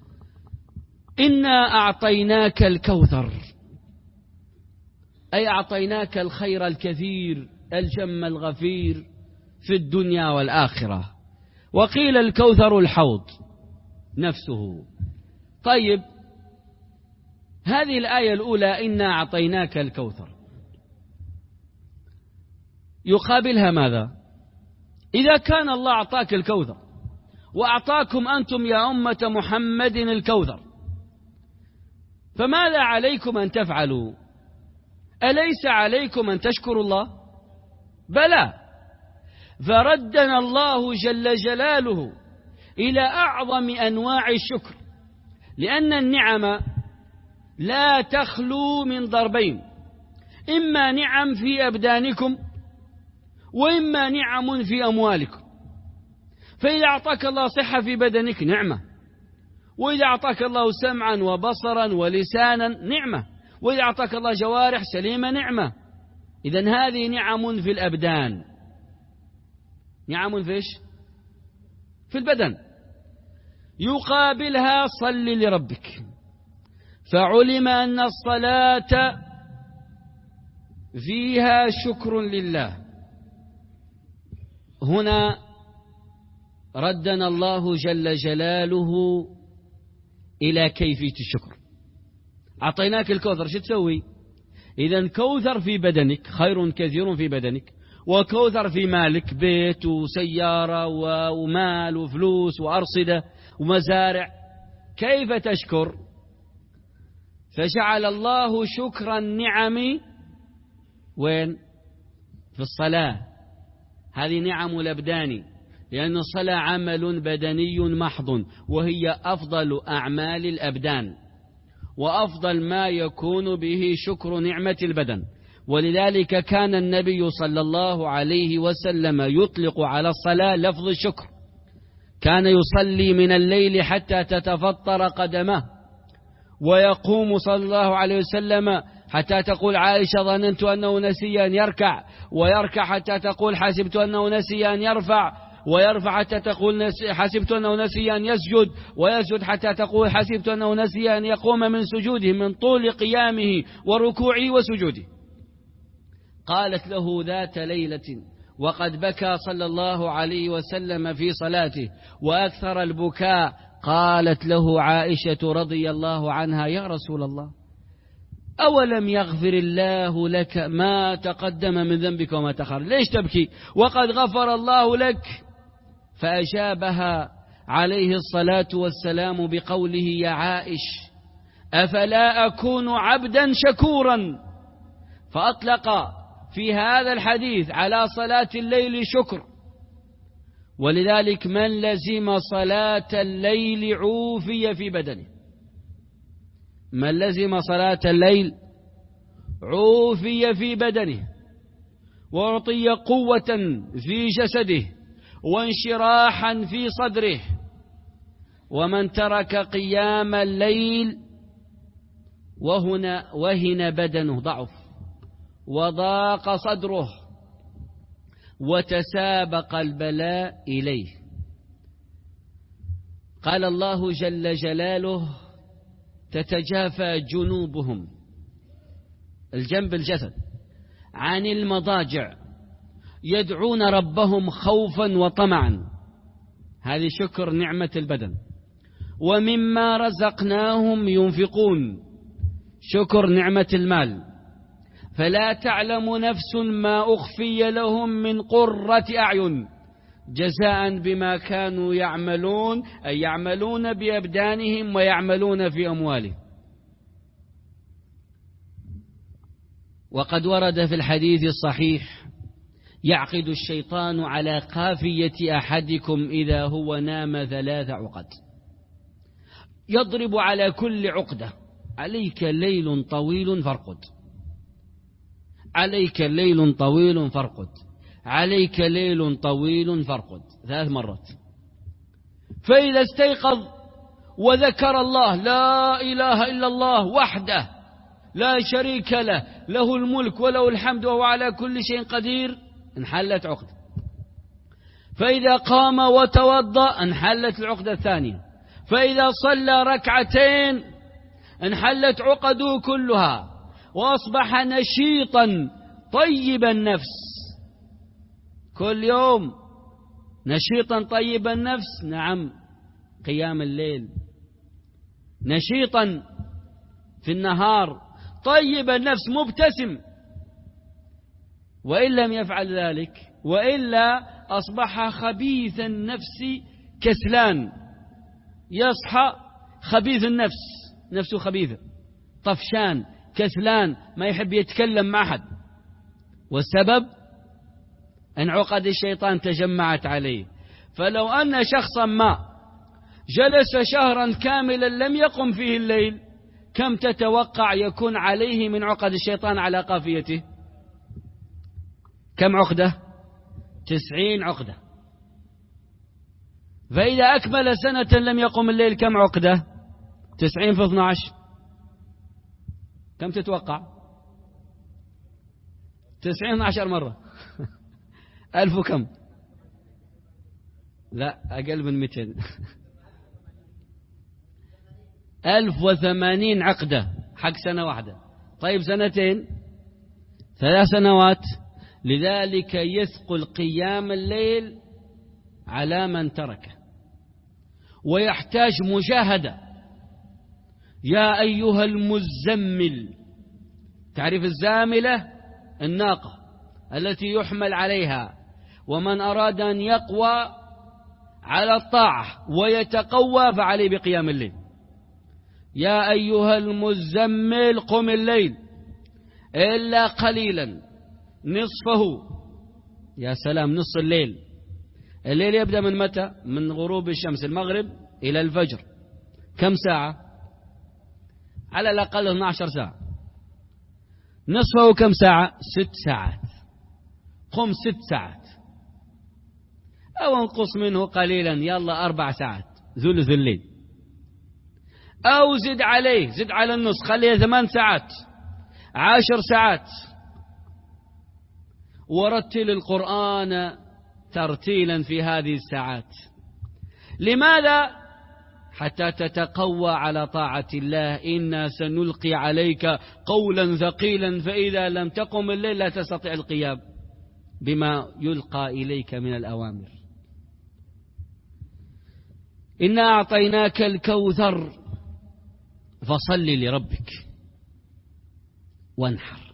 إنا أعطيناك الكوثر، أي أعطيناك الخير الكثير الجم الغفير في الدنيا والآخرة. وقيل الكوثر الحوض نفسه. طيب، هذه الآية الأولى إنا أعطيناك الكوثر يقابلها ماذا؟ إذا كان الله أعطاك الكوثر وأعطاكم أنتم يا أمة محمد الكوثر، فماذا عليكم أن تفعلوا؟ أليس عليكم أن تشكروا الله؟ بلى، فردنا الله جل جلاله إلى أعظم أنواع الشكر، لأن النعم لا تخلو من ضربين: إما نعم في أبدانكم، وإما نعم في أموالكم. فإذا أعطاك الله صحة في بدنك نعمة، وإذا أعطاك الله سمعا وبصرا ولسانا نعمة، وإذا أعطاك الله جوارح سليمة نعمة. إذن هذه نعم في الأبدان. نعم في إيش؟ في البدن. يقابلها: صل لربك. فعلم أن الصلاة فيها شكر لله. هنا ردنا الله جل جلاله إلى كيفية الشكر. أعطيناك الكوثر، شو تسوي؟ إذن كوثر في بدنك، خير كثير في بدنك، وكوثر في مالك، بيت وسيارة ومال وفلوس وأرصدة ومزارع. كيف تشكر؟ فجعل الله شكر النعم وين؟ في الصلاة. هذه نعم الأبدان، لأن الصلاة عمل بدني محض، وهي أفضل أعمال الأبدان وأفضل ما يكون به شكر نعمة البدن. ولذلك كان النبي صلى الله عليه وسلم يطلق على الصلاة لفظ الشكر. كان يصلي من الليل حتى تتفطر قدمه، ويقوم صلى الله عليه وسلم حتى تقول عائشة: ظننت أنه نسي أن يركع، ويركع حتى تقول حسبت أنه نسي أن يرفع، ويرفع حتى تقول حسبت أنه نسي أن يسجد، ويسجد حتى تقول حسبت أنه نسي أن يقوم من سجوده، من طول قيامه وركوعه وسجوده. قالت له ذات ليلة وقد بكى صلى الله عليه وسلم في صلاته وأكثر البكاء، قالت له عائشة رضي الله عنها: يا رسول الله، أولم يغفر الله لك ما تقدم من ذنبك وما تأخر؟ ليش تبكي وقد غفر الله لك؟ فأجابها عليه الصلاة والسلام بقوله: يا عائش، أفلا أكون عبدا شكورا؟ فأطلق في هذا الحديث على صلاة الليل شكر. ولذلك من لزم صلاة الليل عوفي في بدنه. من لزم صلاة الليل عوفي في بدنه، وأعطي قوة في جسده، وانشراحا في صدره. ومن ترك قيام الليل وهنا وهن بدنه، ضعف وضاق صدره وتسابق البلاء إليه. قال الله جل جلاله: تتجافى جنوبهم، الجنب الجسد، عن المضاجع يدعون ربهم خوفا وطمعا، هذه شكر نعمة البدن. ومما رزقناهم ينفقون، شكر نعمة المال. فلا تعلم نفس ما أخفي لهم من قرة أعين جزاء بما كانوا يعملون، أي يعملون بأبدانهم ويعملون في أموالهم. وقد ورد في الحديث الصحيح: يعقد الشيطان على قافية أحدكم إذا هو نام ثلاث عقد، يضرب على كل عقدة: عليك ليل طويل فارقد، عليك ليل طويل فارقد، عليك ليل طويل فارقد، ثلاث مرات. فإذا استيقظ وذكر الله: لا إله إلا الله وحده لا شريك له، له الملك وله الحمد وهو على كل شيء قدير، انحلت عقدة. فإذا قام وتوضأ انحلت العقدة الثانية. فإذا صلى ركعتين انحلت عقده كلها، وأصبح نشيطا طيب النفس. كل يوم نشيطا طيب النفس، نعم، قيام الليل. نشيطا في النهار، طيب النفس، مبتسم. وإن لم يفعل ذلك، وإلا أصبح خبيث النفس كسلان، يصحى خبيث النفس، نفسه خبيثة، طفشان كسلان، ما يحب يتكلم مع أحد. والسبب أن عقد الشيطان تجمعت عليه. فلو أن شخصا ما جلس شهرا كاملا لم يقم فيه الليل، كم تتوقع يكون عليه من عقد الشيطان على قافيته؟ كم عقدة؟ تسعين عقدة. فإذا أكمل سنة لم يقم الليل كم عقدة؟ تسعين في اثنى عشر، كم تتوقع؟ تسعين عشر مرة ألف وكم؟ لا، أقل من مئتين. ألف وثمانين عقدة حق سنة واحدة. طيب سنتين، ثلاث سنوات. لذلك يثقل قيام الليل على من تركه، ويحتاج مجاهدة. يا أيها المزمل، تعرف الزاملة؟ الناقة التي يحمل عليها. ومن أراد أن يقوى على الطاعة ويتقوى فعليه بقيام الليل. يا أيها المزمل قم الليل إلا قليلا نصفه. يا سلام، نصف الليل. الليل يبدأ من متى؟ من غروب الشمس المغرب إلى الفجر. كم ساعة؟ على الأقل اثنتي عشرة ساعة. نصفه كم ساعة؟ ست ساعات. قم ست ساعات، أو انقص منه قليلا، يلا أربع ساعات، ثلث الليل. أو زد عليه، زد على النص، خليه ثمان ساعات، عشر ساعات. ورتل القرآن ترتيلا في هذه الساعات. لماذا؟ حتى تتقوى على طاعة الله. إنا سنلقي عليك قولا ثقيلا، فإذا لم تقم الليل لا تستطيع القيام بما يلقى إليك من الأوامر. إنا أعطيناك الكوثر فصل لربك وانحر.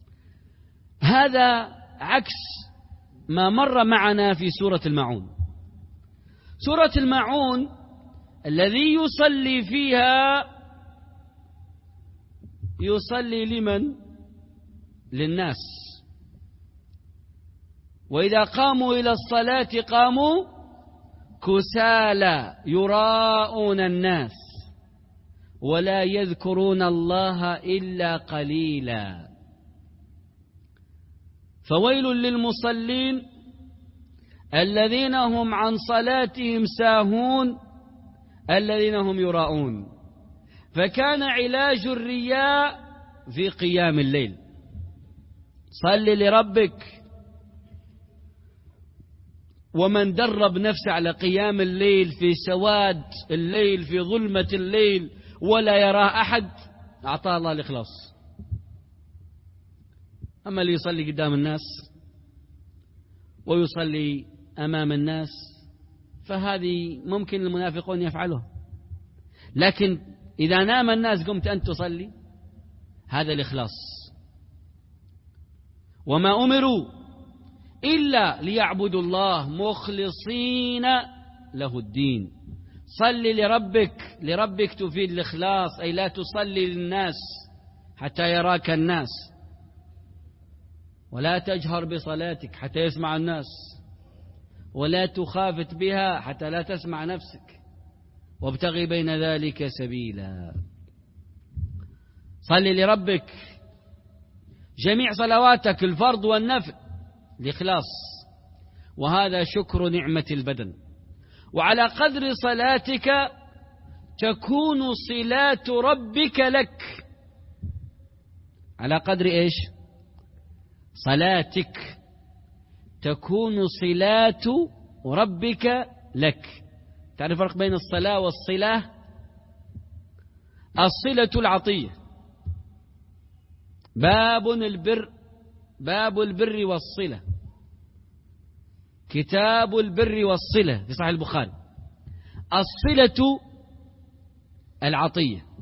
هذا عكس ما مر معنا في سورة الماعون. سورة الماعون الذي يصلي فيها يصلي لمن؟ للناس. وإذا قاموا إلى الصلاة قاموا كسالى يراءون الناس ولا يذكرون الله إلا قليلا. فويل للمصلين الذين هم عن صلاتهم ساهون الذين هم يراءون. فكان علاج الرياء في قيام الليل. صل لربك. ومن درب نفسه على قيام الليل في سواد الليل في ظلمة الليل ولا يراه أحد أعطاه الله الإخلاص. أما اللي يصلي قدام الناس ويصلي أمام الناس فهذه ممكن المنافقون يفعلها، لكن إذا نام الناس قمت أن تصلي، هذا الإخلاص. وما أمروا إلا ليعبدوا الله مخلصين له الدين. صل لربك. لربك تفيد الإخلاص، أي لا تصلي للناس حتى يراك الناس، ولا تجهر بصلاتك حتى يسمع الناس، ولا تخافت بها حتى لا تسمع نفسك، وابتغي بين ذلك سبيلا. صل لربك جميع صلواتك الفرض والنفل الإخلاص، وهذا شكر نعمة البدن. وعلى قدر صلاتك تكون صلات ربك لك. على قدر إيش؟ صلاتك تكون صلات ربك لك. تعرف الفرق بين الصلاة والصلة؟ الصلة العطية، باب البر، باب البر والصلة، كتاب البر والصلة في صحيح البخاري. الصلة العطية.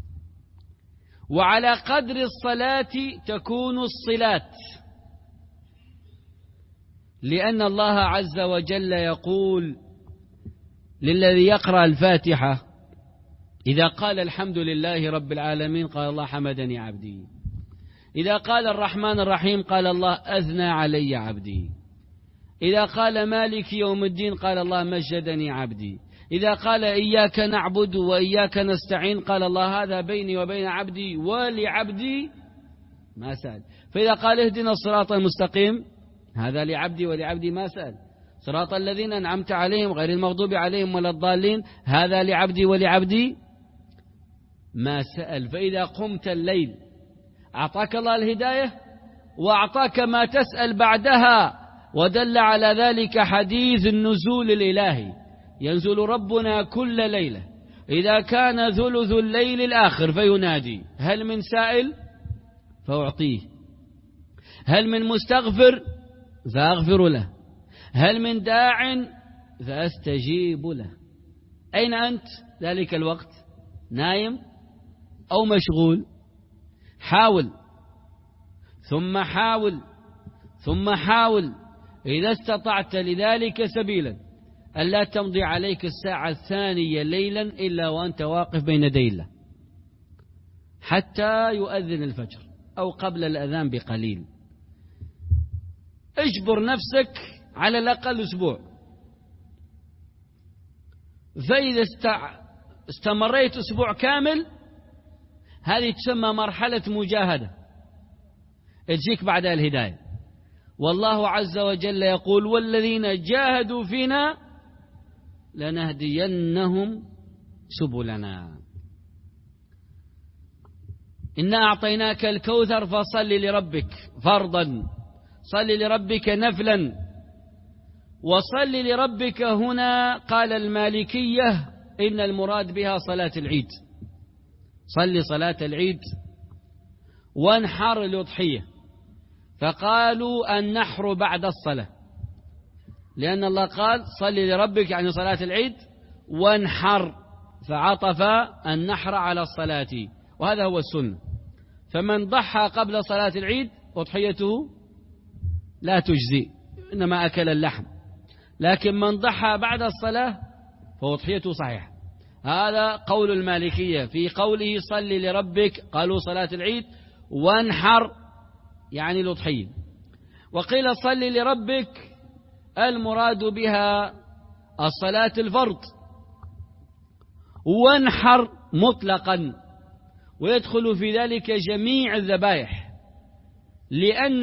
وعلى قدر الصلاة تكون الصلات، لأن الله عز وجل يقول للذي يقرأ الفاتحة إذا قال الحمد لله رب العالمين قال الله حمدني عبدي، إذا قال الرحمن الرحيم قال الله أثنى علي عبدي، إذا قال مالك يوم الدين قال الله مجدني عبدي، إذا قال إياك نعبد وإياك نستعين قال الله هذا بيني وبين عبدي ولعبدي ما سأل. فإذا قال اهدنا الصراط المستقيم هذا لعبدي ولعبدي ما سأل. صراط الذين أنعمت عليهم غير المغضوب عليهم ولا الضالين هذا لعبدي ولعبدي ما سأل. فإذا قمت الليل أعطاك الله الهداية وأعطاك ما تسأل بعدها، ودل على ذلك حديث النزول الإلهي. ينزل ربنا كل ليلة إذا كان ثلث الليل الآخر فينادي هل من سائل فأعطيه، هل من مستغفر فأغفر له، هل من داع فأستجيب له. أين أنت ذلك الوقت؟ نايم أو مشغول؟ حاول ثم حاول ثم حاول إذا استطعت لذلك سبيلا ألا تمضي عليك الساعة الثانية ليلا إلا وأنت واقف بين يدي الله حتى يؤذن الفجر أو قبل الأذان بقليل. اجبر نفسك على الأقل أسبوع. فإذا استمريت أسبوع كامل هذه تسمى مرحلة مجاهدة تجيك بعد الهداية. والله عز وجل يقول والذين جاهدوا فينا لنهدينهم سبلنا. إنا أعطيناك الكوثر فصل لربك فرضا، صل لربك نفلا. وصل لربك هنا قال المالكية إن المراد بها صلاة العيد. صل صلاة العيد وانحر الأضحية، فقالوا النحر بعد الصلاة، لأن الله قال صل لربك يعني صلاة العيد وانحر، فعطف النحر على الصلاة، وهذا هو السنة. فمن ضحى قبل صلاة العيد أضحيته لا تجزي إنما أكل اللحم، لكن من ضحى بعد الصلاة فأضحيته صحيحة. هذا قول المالكية في قوله صل لربك، قالوا صلاة العيد وانحر يعني الأضحية. وقيل صل لربك المراد بها الصلاة الفرض، وانحر مطلقا ويدخل في ذلك جميع الذبائح، لأن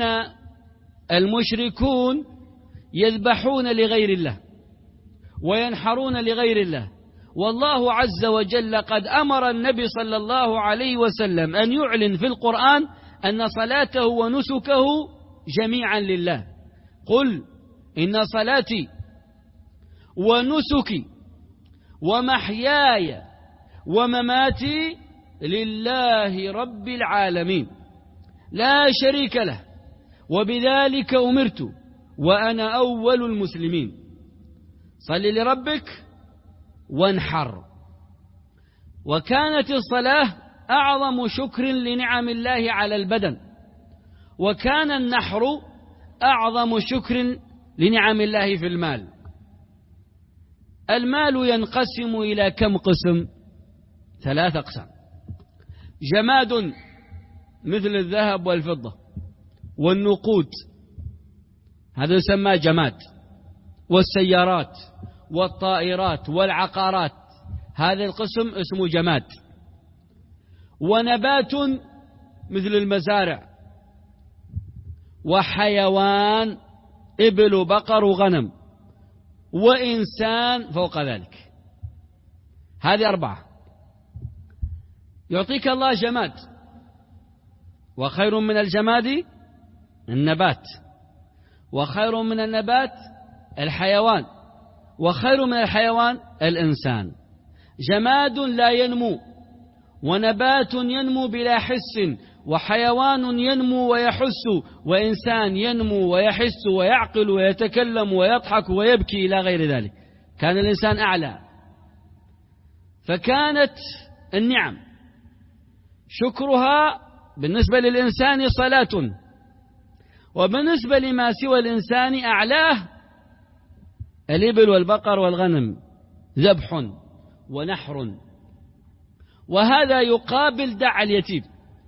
المشركون يذبحون لغير الله وينحرون لغير الله والله عز وجل قد أمر النبي صلى الله عليه وسلم أن يعلن في القرآن أن صلاته ونسكه جميعا لله. قل إن صلاتي ونسكي ومحياي ومماتي لله رب العالمين لا شريك له وبذلك أمرت وأنا أول المسلمين. صل لربك وانحر. وكانت الصلاة أعظم شكر لنعم الله على البدن، وكان النحر أعظم شكر لنعم الله في المال. المال ينقسم إلى كم قسم؟ ثلاث أقسام: جماد مثل الذهب والفضة والنقود، هذا يسمى جماد، والسيارات والطائرات والعقارات، هذا القسم اسمه جماد. ونبات مثل المزارع، وحيوان إبل وبقر وغنم، وإنسان فوق ذلك. هذه أربعة. يعطيك الله جماد، وخير من الجماد النبات، وخير من النبات الحيوان، وخير من الحيوان الإنسان. جماد لا ينمو، ونبات ينمو بلا حس، وحيوان ينمو ويحس، وإنسان ينمو ويحس ويعقل ويتكلم ويضحك ويبكي إلى غير ذلك. كان الإنسان أعلى. فكانت النعم شكرها بالنسبة للإنسان صلاة، وبالنسبة لما سوى الإنسان أعلاه الإبل والبقر والغنم، ذبح ونحر. وهذا يقابل دع اليتيم.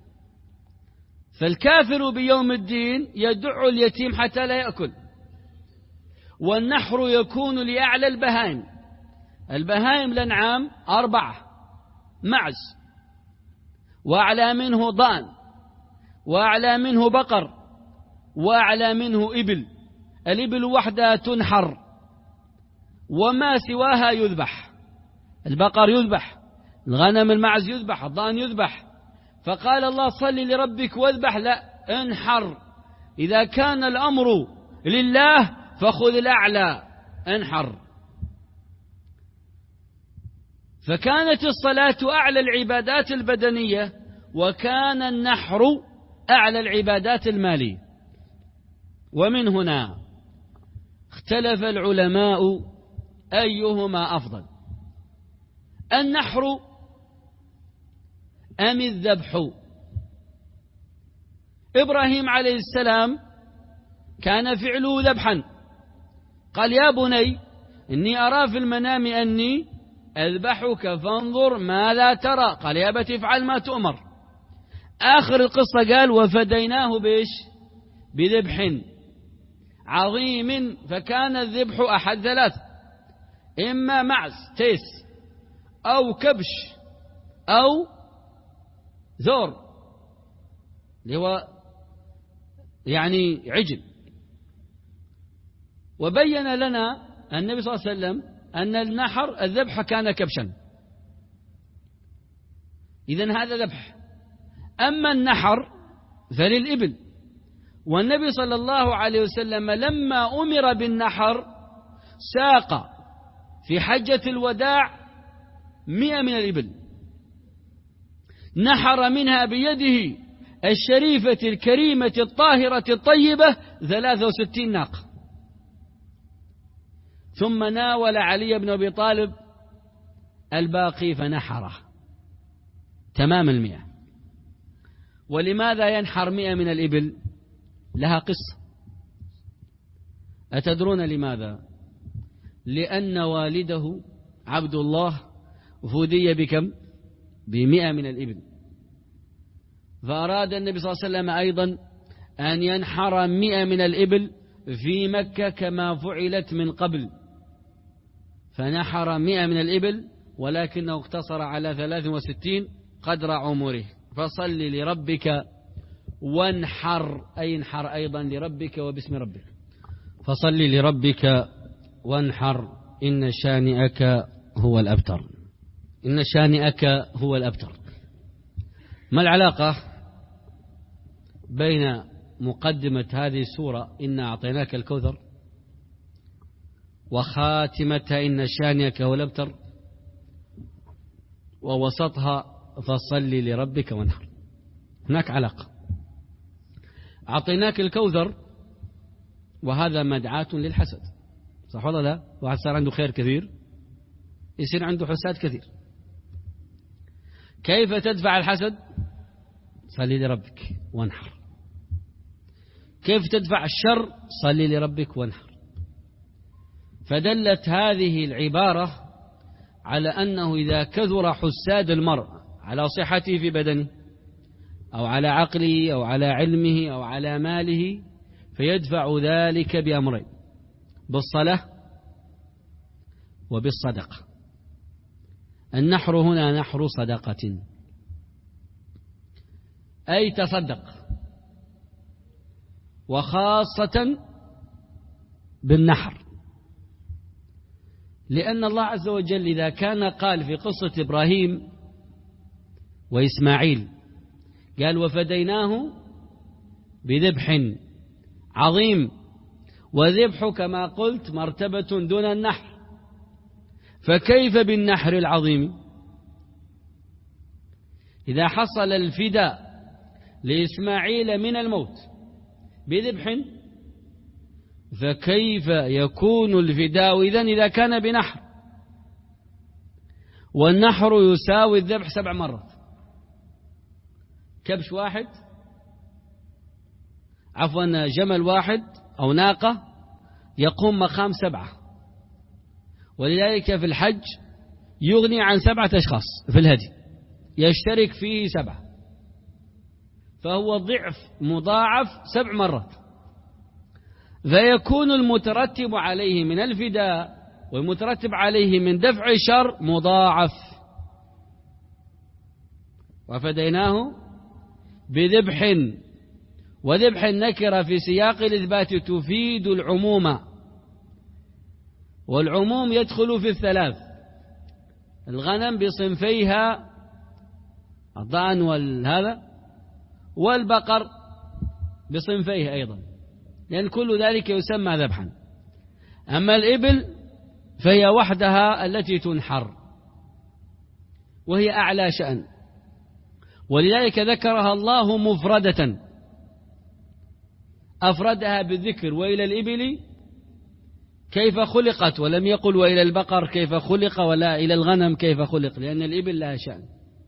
فالكافر بيوم الدين يدع اليتيم حتى لا يأكل. والنحر يكون لأعلى البهائم. البهائم الأنعام أربعة: معز، وأعلى منه ضأن، وأعلى منه بقر، وأعلى منه إبل. الإبل وحدها تنحر، وما سواها يذبح. البقر يذبح، الغنم المعز يذبح، الضأن يذبح. فقال الله: صل لربك واذبح، لا، انحر. إذا كان الأمر لله فخذ الأعلى، انحر. فكانت الصلاة أعلى العبادات البدنية، وكان النحر أعلى العبادات المالية. ومن هنا اختلف العلماء أيهما أفضل، النحر أم الذبح؟ إبراهيم عليه السلام كان فعله ذبحا. قال: يا بني إني أرى في المنام أني أذبحك فانظر ماذا ترى. قال: يا أبت افعل ما تؤمر. آخر القصة قال: وفديناه بإيش؟ بذبح عظيم. فكان الذبح أحد ثلاث: إما معز تيس، أو كبش، أو ذور اللي هو يعني عجل. وبين لنا النبي صلى الله عليه وسلم أن النحر الذبح كان كبشا. إذن هذا ذبح. أما النحر فللإبل. والنبي صلى الله عليه وسلم لما أمر بالنحر ساق في حجة الوداع مئة من الإبل، نحر منها بيده الشريفة الكريمة الطاهرة الطيبة ثلاثة وستين ناقة، ثم ناول علي بن أبي طالب الباقي فنحره تمام المئة. ولماذا ينحر مئة من الإبل؟ لها قصة. أتدرون لماذا؟ لأن والده عبد الله فدي بكم؟ بمئة من الإبل. فأراد النبي صلى الله عليه وسلم أيضا أن ينحر مئة من الإبل في مكة كما فعلت من قبل، فنحر مئة من الإبل، ولكنه اقتصر على ثلاث وستين قدر عمره. فصل لربك وانحر، أي انحر أيضا لربك وباسم ربك. فصل لربك وانحر إن شانئك هو الأبتر. إن شانئك هو الأبتر. ما العلاقة بين مقدمة هذه السورة إنا أعطيناك الكوثر وخاتمتها إن شانئك هو الأبتر ووسطها فصل لربك وانحر؟ هناك علاقة. أعطيناك الكوثر وهذا مدعاة للحسد، صح ولا لا؟ واحد صار عنده خير كثير يصير عنده حساد كثير. كيف تدفع الحسد؟ صلي لربك وانحر. كيف تدفع الشر؟ صلي لربك وانحر. فدلت هذه العبارة على أنه إذا كثر حساد المرء على صحته في بدنه أو على عقله أو على علمه أو على ماله فيدفع ذلك بأمرين: بالصلاة وبالصدقة. النحر هنا نحر صدقة، أي تصدق، وخاصة بالنحر، لأن الله عز وجل إذا كان قال في قصة إبراهيم وإسماعيل قال وفديناه بذبح عظيم، وذبح كما قلت مرتبة دون النحر، فكيف بالنحر العظيم؟ إذا حصل الفداء لإسماعيل من الموت بذبح فكيف يكون الفداء إذن إذا كان بنحر؟ والنحر يساوي الذبح سبع مرات. كبش واحد عفوا جمل واحد أو ناقة يقوم مقام سبعة، ولذلك في الحج يغني عن سبعة أشخاص في الهدي يشترك فيه سبعة، فهو ضعف مضاعف سبع مرات، فيكون المترتب عليه من الفداء والمترتب عليه من دفع الشر مضاعف. وفديناه بذبح، وذبح النكرة في سياق الإثبات تفيد العموم، والعموم يدخل في الثلاث: الغنم بصنفيها الضأن والهذا، والبقر بصنفيها أيضا، لأن كل ذلك يسمى ذبحا. أما الإبل فهي وحدها التي تنحر وهي أعلى شأن، ولذلك ذكرها الله مفردة، أفردها بالذكر: وإلى الإبل كيف خلقت، ولم يقل وإلى البقر كيف خلق، ولا إلى الغنم كيف خلق، لأن الإبل لها شأن.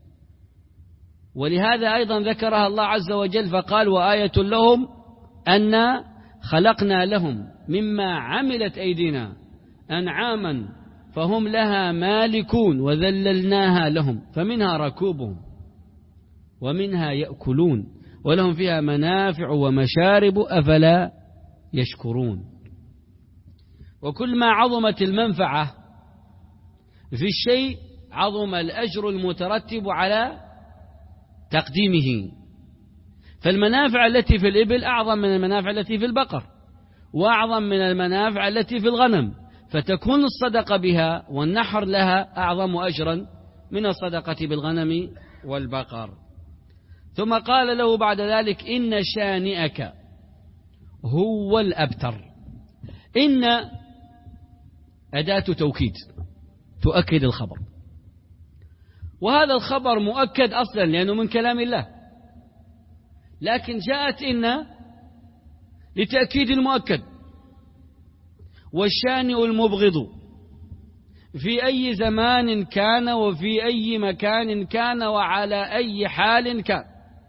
ولهذا أيضا ذكرها الله عز وجل فقال: وآية لهم أن خلقنا لهم مما عملت أيدينا أنعاما فهم لها مالكون وذللناها لهم فمنها ركوبهم ومنها يأكلون ولهم فيها منافع ومشارب أفلا يشكرون. وكل ما عظمت المنفعة في الشيء عظم الأجر المترتب على تقديمه. فالمنافع التي في الإبل أعظم من المنافع التي في البقر، وأعظم من المنافع التي في الغنم، فتكون الصدقة بها والنحر لها أعظم أجرا من الصدقة بالغنم والبقر. ثم قال له بعد ذلك: إن شانئك هو الأبتر. إن أداة توكيد تؤكد الخبر، وهذا الخبر مؤكد أصلا لأنه من كلام الله، لكن جاءت إن لتأكيد المؤكد. والشانئ المبغض في أي زمان كان وفي أي مكان كان وعلى أي حال كان،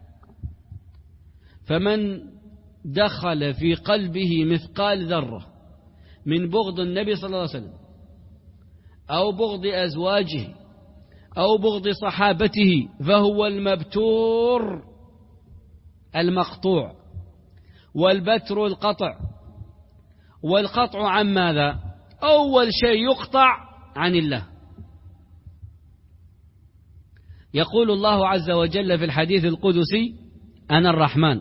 فمن دخل في قلبه مثقال ذرة من بغض النبي صلى الله عليه وسلم أو بغض أزواجه أو بغض صحابته فهو المبتور المقطوع، والبتر القطع. والقطع عن ماذا؟ أول شيء يقطع عن الله. يقول الله عز وجل في الحديث القدسي: أنا الرحمن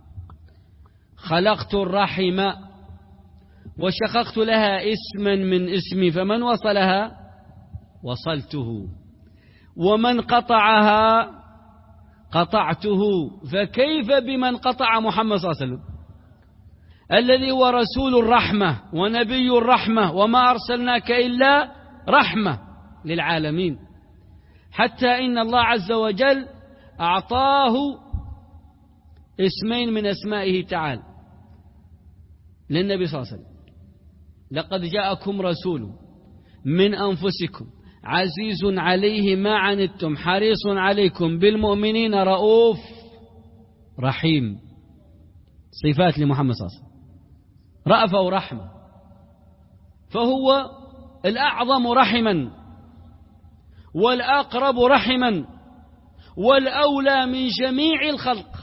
خلقت الرحم وشققت لها اسما من اسمي فمن وصلها وصلته. ومن قطعها قطعته، فكيف بمن قطع محمد صلى الله عليه وسلم الذي هو رسول الرحمة ونبي الرحمة، وما أرسلناك إلا رحمة للعالمين، حتى إن الله عز وجل أعطاه اسمين من أسمائه تعالى للنبي صلى الله عليه وسلم: لقد جاءكم رسول من أنفسكم عزيز عليه ما عنتم حريص عليكم بالمؤمنين رؤوف رحيم. صفات لمحمد صلى الله عليه وسلم: رأفة ورحمة، فهو الأعظم رحما والأقرب رحما والأولى من جميع الخلق.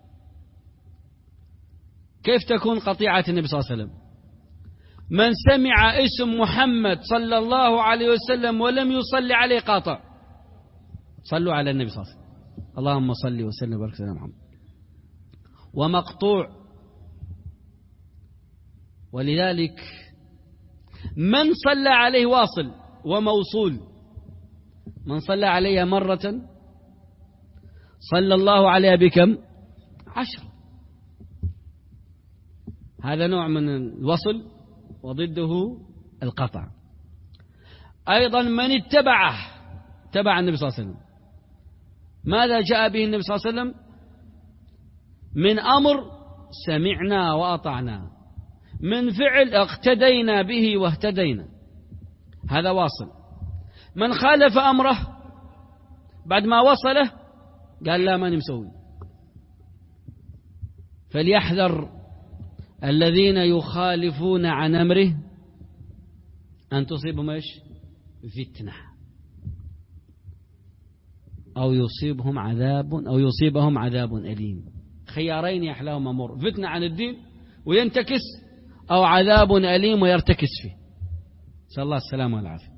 كيف تكون قطيعة النبي صلى الله عليه وسلم؟ من سمع اسم محمد صلى الله عليه وسلم ولم يصلي عليه قاطع. صلوا على النبي صلى الله عليه وسلم، اللهم صل وسلم وبارك على محمد. ومقطوع. ولذلك من صلى عليه واصل وموصول. من صلى عليها مرة صلى الله عليها بكم؟ عشر. هذا نوع من الوصل وضده القطع. أيضا من اتبعه، تبع النبي صلى الله عليه وسلم، ماذا جاء به النبي صلى الله عليه وسلم من أمر؟ سمعنا وأطعنا، من فعل اقتدينا به واهتدينا، هذا واصل. من خالف أمره بعد ما وصله قال لا ماني مسوي. فليحذر الذين يخالفون عن أمره أن تصيبهم إيش؟ فتنة أو يصيبهم عذاب أو يصيبهم عذاب أليم. خيارين يحلاهم أمر: فتنة عن الدين وينتكس، أو عذاب أليم ويرتكس فيه. نسأل الله السلامة والعافية.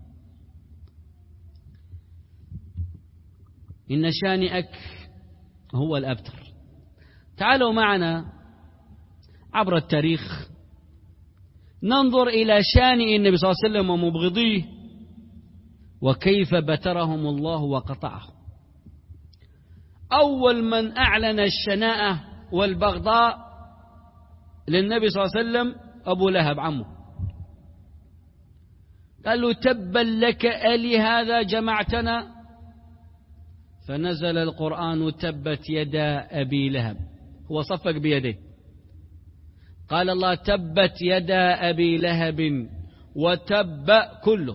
إن شانئك هو الأبتر. تعالوا معنا عبر التاريخ ننظر إلى شانئ النبي صلى الله عليه وسلم ومبغضيه، وكيف بترهم الله وقطعهم. أول من أعلن الشناءة والبغضاء للنبي صلى الله عليه وسلم أبو لهب عمه. قال له: تبا لك ألي هذا جمعتنا؟ فنزل القرآن: تبت يدا أبي لهب. هو صفق بيده، قال الله: تبت يدا أبي لهب وتب كله،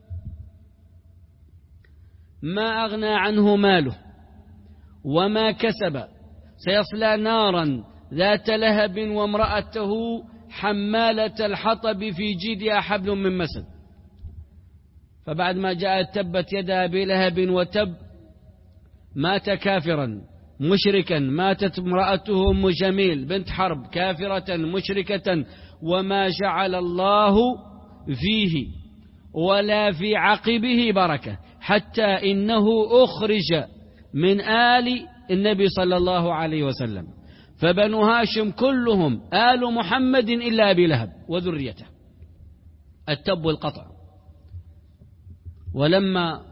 ما أغنى عنه ماله وما كسب، سيصلى نارا ذات لهب وامرأته حمالة الحطب في جيدها حبل من مسد. فبعد ما جاءت تبت يدا أبي لهب وتب مات كافرا مشركا، ماتت امرأته أم جميل بنت حرب كافرة مشركة، وما جعل الله فيه ولا في عقبه بركة، حتى إنه أخرج من آل النبي صلى الله عليه وسلم، فبنو هاشم كلهم آل محمد إلا أبي لهب وذريته. التب والقطع. ولما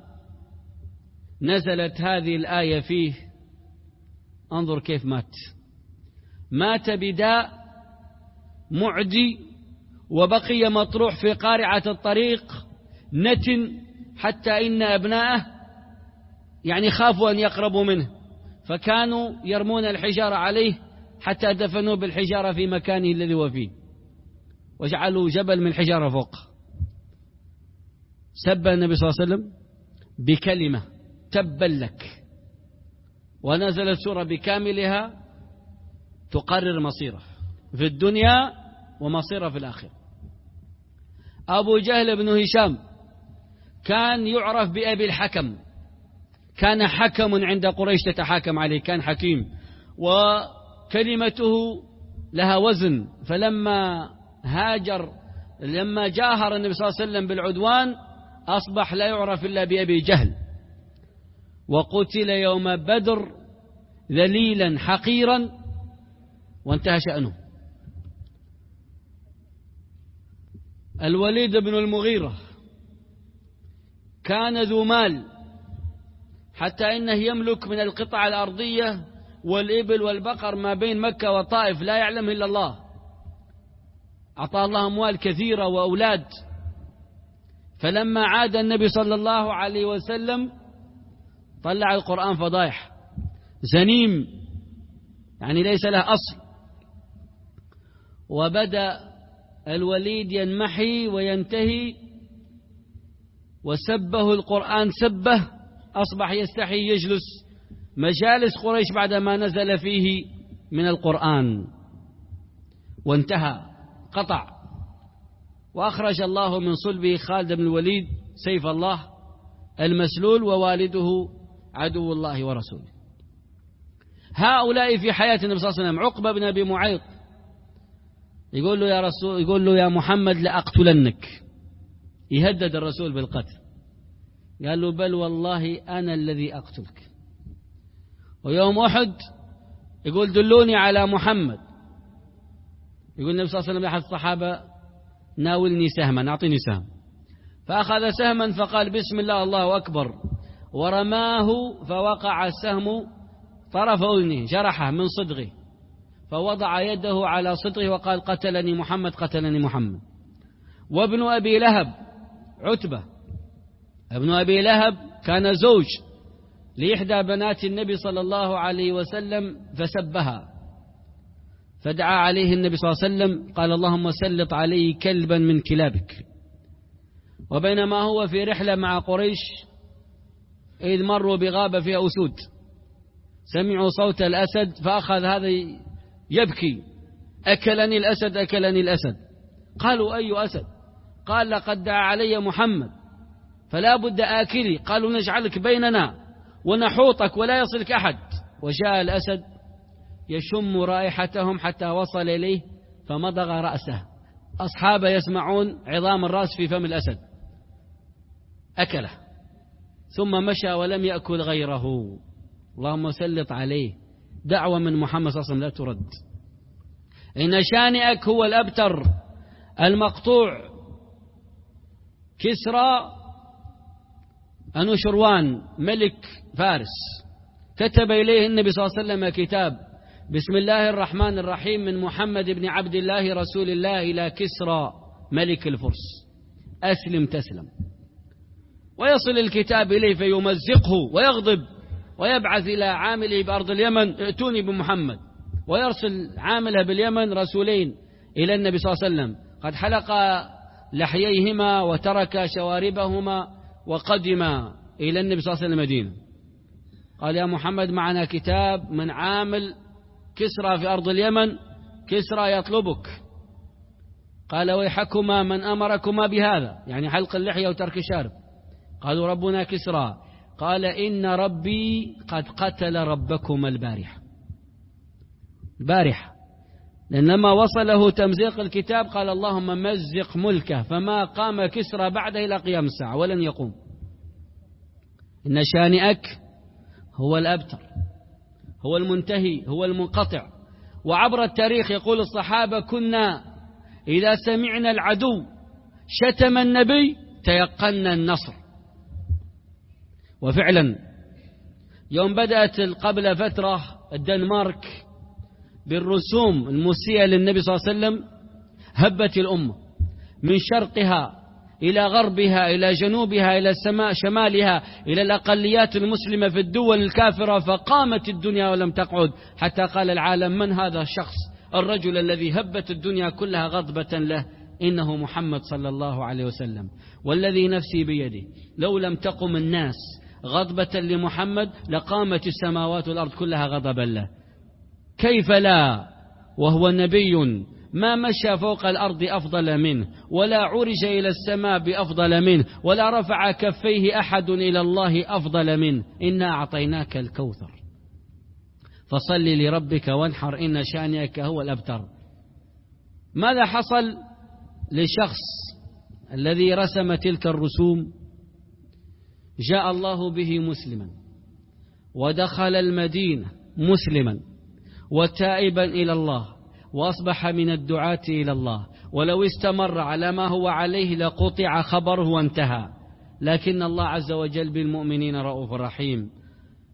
نزلت هذه الآية فيه انظر كيف مات. مات بداء معدي، وبقي مطروح في قارعة الطريق نتن، حتى إن أبناءه يعني خافوا أن يقربوا منه، فكانوا يرمون الحجارة عليه حتى دفنوه بالحجارة في مكانه الذي هو فيه، وجعلوا جبل من حجارة فوق. سب النبي صلى الله عليه وسلم بكلمة: تبا لك، ونزلت سورة بكاملها تقرر مصيره في الدنيا ومصيره في الآخرة. أبو جهل بن هشام كان يعرف بأبي الحكم، كان حكم عند قريش تتحاكم عليه، كان حكيم وكلمته لها وزن. فلما هاجر، لما جاهر النبي صلى الله عليه وسلم بالعدوان، أصبح لا يعرف إلا بأبي جهل، وقتل يوم بدر ذليلا حقيرا وانتهى شأنه. الوليد بن المغيرة كان ذو مال، حتى إنه يملك من القطع الأرضية والإبل والبقر ما بين مكة والطائف لا يعلم إلا الله. أعطاه الله أموال كثيرة وأولاد. فلما عاد النبي صلى الله عليه وسلم طلع القرآن فضايح، زنيم يعني ليس له أصل. وبدأ الوليد ينمحي وينتهي، وسبه القرآن سبه، أصبح يستحي يجلس مجالس قريش بعدما نزل فيه من القرآن، وانتهى قطع. وأخرج الله من صلبه خالد بن الوليد سيف الله المسلول، ووالده عدو الله ورسوله. هؤلاء في حياة النبي صلى الله عليه وسلم. عقبة بن أبي معيط يقول له يا رسول، يقول له يا محمد لأقتلنك، يهدد الرسول بالقتل. قال له بل والله أنا الذي أقتلك. ويوم أحد يقول دلوني على محمد. يقول النبي صلى الله عليه وسلم لأحد الصحابة ناولني سهما، أعطيني سهم. فأخذ سهما فقال بسم الله الله أكبر، ورماه فوقع السهم طرف أذنه، جرحه من صدغه، فوضع يده على صدغه وقال قتلني محمد قتلني محمد. وابن أبي لهب عتبة ابن أبي لهب كان زوج لإحدى بنات النبي صلى الله عليه وسلم فسبها، فدعا عليه النبي صلى الله عليه وسلم قال اللهم سلط عليه كلبا من كلابك. وبينما هو في رحلة مع قريش إذ مروا بغابة فيها أسود، سمعوا صوت الأسد فأخذ هذا يبكي أكلني الأسد أكلني الأسد. قالوا أي أسد؟ قال لقد دعا علي محمد فلا بد آكلي. قالوا نجعلك بيننا ونحوطك ولا يصلك أحد. وجاء الأسد يشم رائحتهم حتى وصل إليه فمضغ رأسه. أصحابه يسمعون عظام الرأس في فم الأسد، أكله ثم مشى ولم يأكل غيره. اللهم سلط عليه. دعوة من محمد صلى الله عليه وسلم لا ترد. إن شانئك هو الأبتر المقطوع. كسرى أنوشروان ملك فارس كتب إليه النبي صلى الله عليه وسلم كتاب بسم الله الرحمن الرحيم من محمد بن عبد الله رسول الله إلى كسرى ملك الفرس أسلم تسلم. ويصل الكتاب إليه فيمزقه ويغضب ويبعث إلى عامله بأرض اليمن ائتوني بمحمد، ويرسل عامله باليمن رسولين إلى النبي صلى الله عليه وسلم قد حلق لحييهما وترك شواربهما، وقدم إلى النبي صلى الله عليه وسلم المدينة. قال يا محمد معنا كتاب من عامل كسرى في أرض اليمن، كسرى يطلبك. قال ويحكما من أمركما بهذا، يعني حلق اللحية وترك الشارب. قالوا ربنا كسرى. قال إن ربي قد قتل ربكما البارحة. البارحة لأنما وصله تمزيق الكتاب قال اللهم مزق ملكه، فما قام كسرى بعده إلى قيام الساعة ولن يقوم. إن شانئك هو الأبتر، هو المنتهي، هو المنقطع. وعبر التاريخ يقول الصحابة كنا إذا سمعنا العدو شتم النبي تيقنا النصر. وفعلا يوم بدأت قبل فترة الدنمارك بالرسوم المسيئة للنبي صلى الله عليه وسلم هبت الأمة من شرقها إلى غربها إلى جنوبها إلى السماء شمالها إلى الأقليات المسلمة في الدول الكافرة، فقامت الدنيا ولم تقعد حتى قال العالم من هذا الشخص الرجل الذي هبت الدنيا كلها غضبة له؟ إنه محمد صلى الله عليه وسلم. والذي نفسي بيده لو لم تقم الناس غضبة لمحمد لقامت السماوات والأرض كلها غضبا له. كيف لا وهو نبي ما مشى فوق الأرض أفضل منه، ولا عرج إلى السماء بأفضل منه، ولا رفع كفيه أحد إلى الله أفضل منه. إنا أعطيناك الكوثر فصل لربك وانحر إن شانئك هو الأبتر. ماذا حصل للشخص الذي رسم تلك الرسوم؟ جاء الله به مسلما ودخل المدينة مسلما وتائبا إلى الله، وأصبح من الدعاة إلى الله، ولو استمر على ما هو عليه لقطع خبره وانتهى. لكن الله عز وجل بالمؤمنين رؤوف رحيم.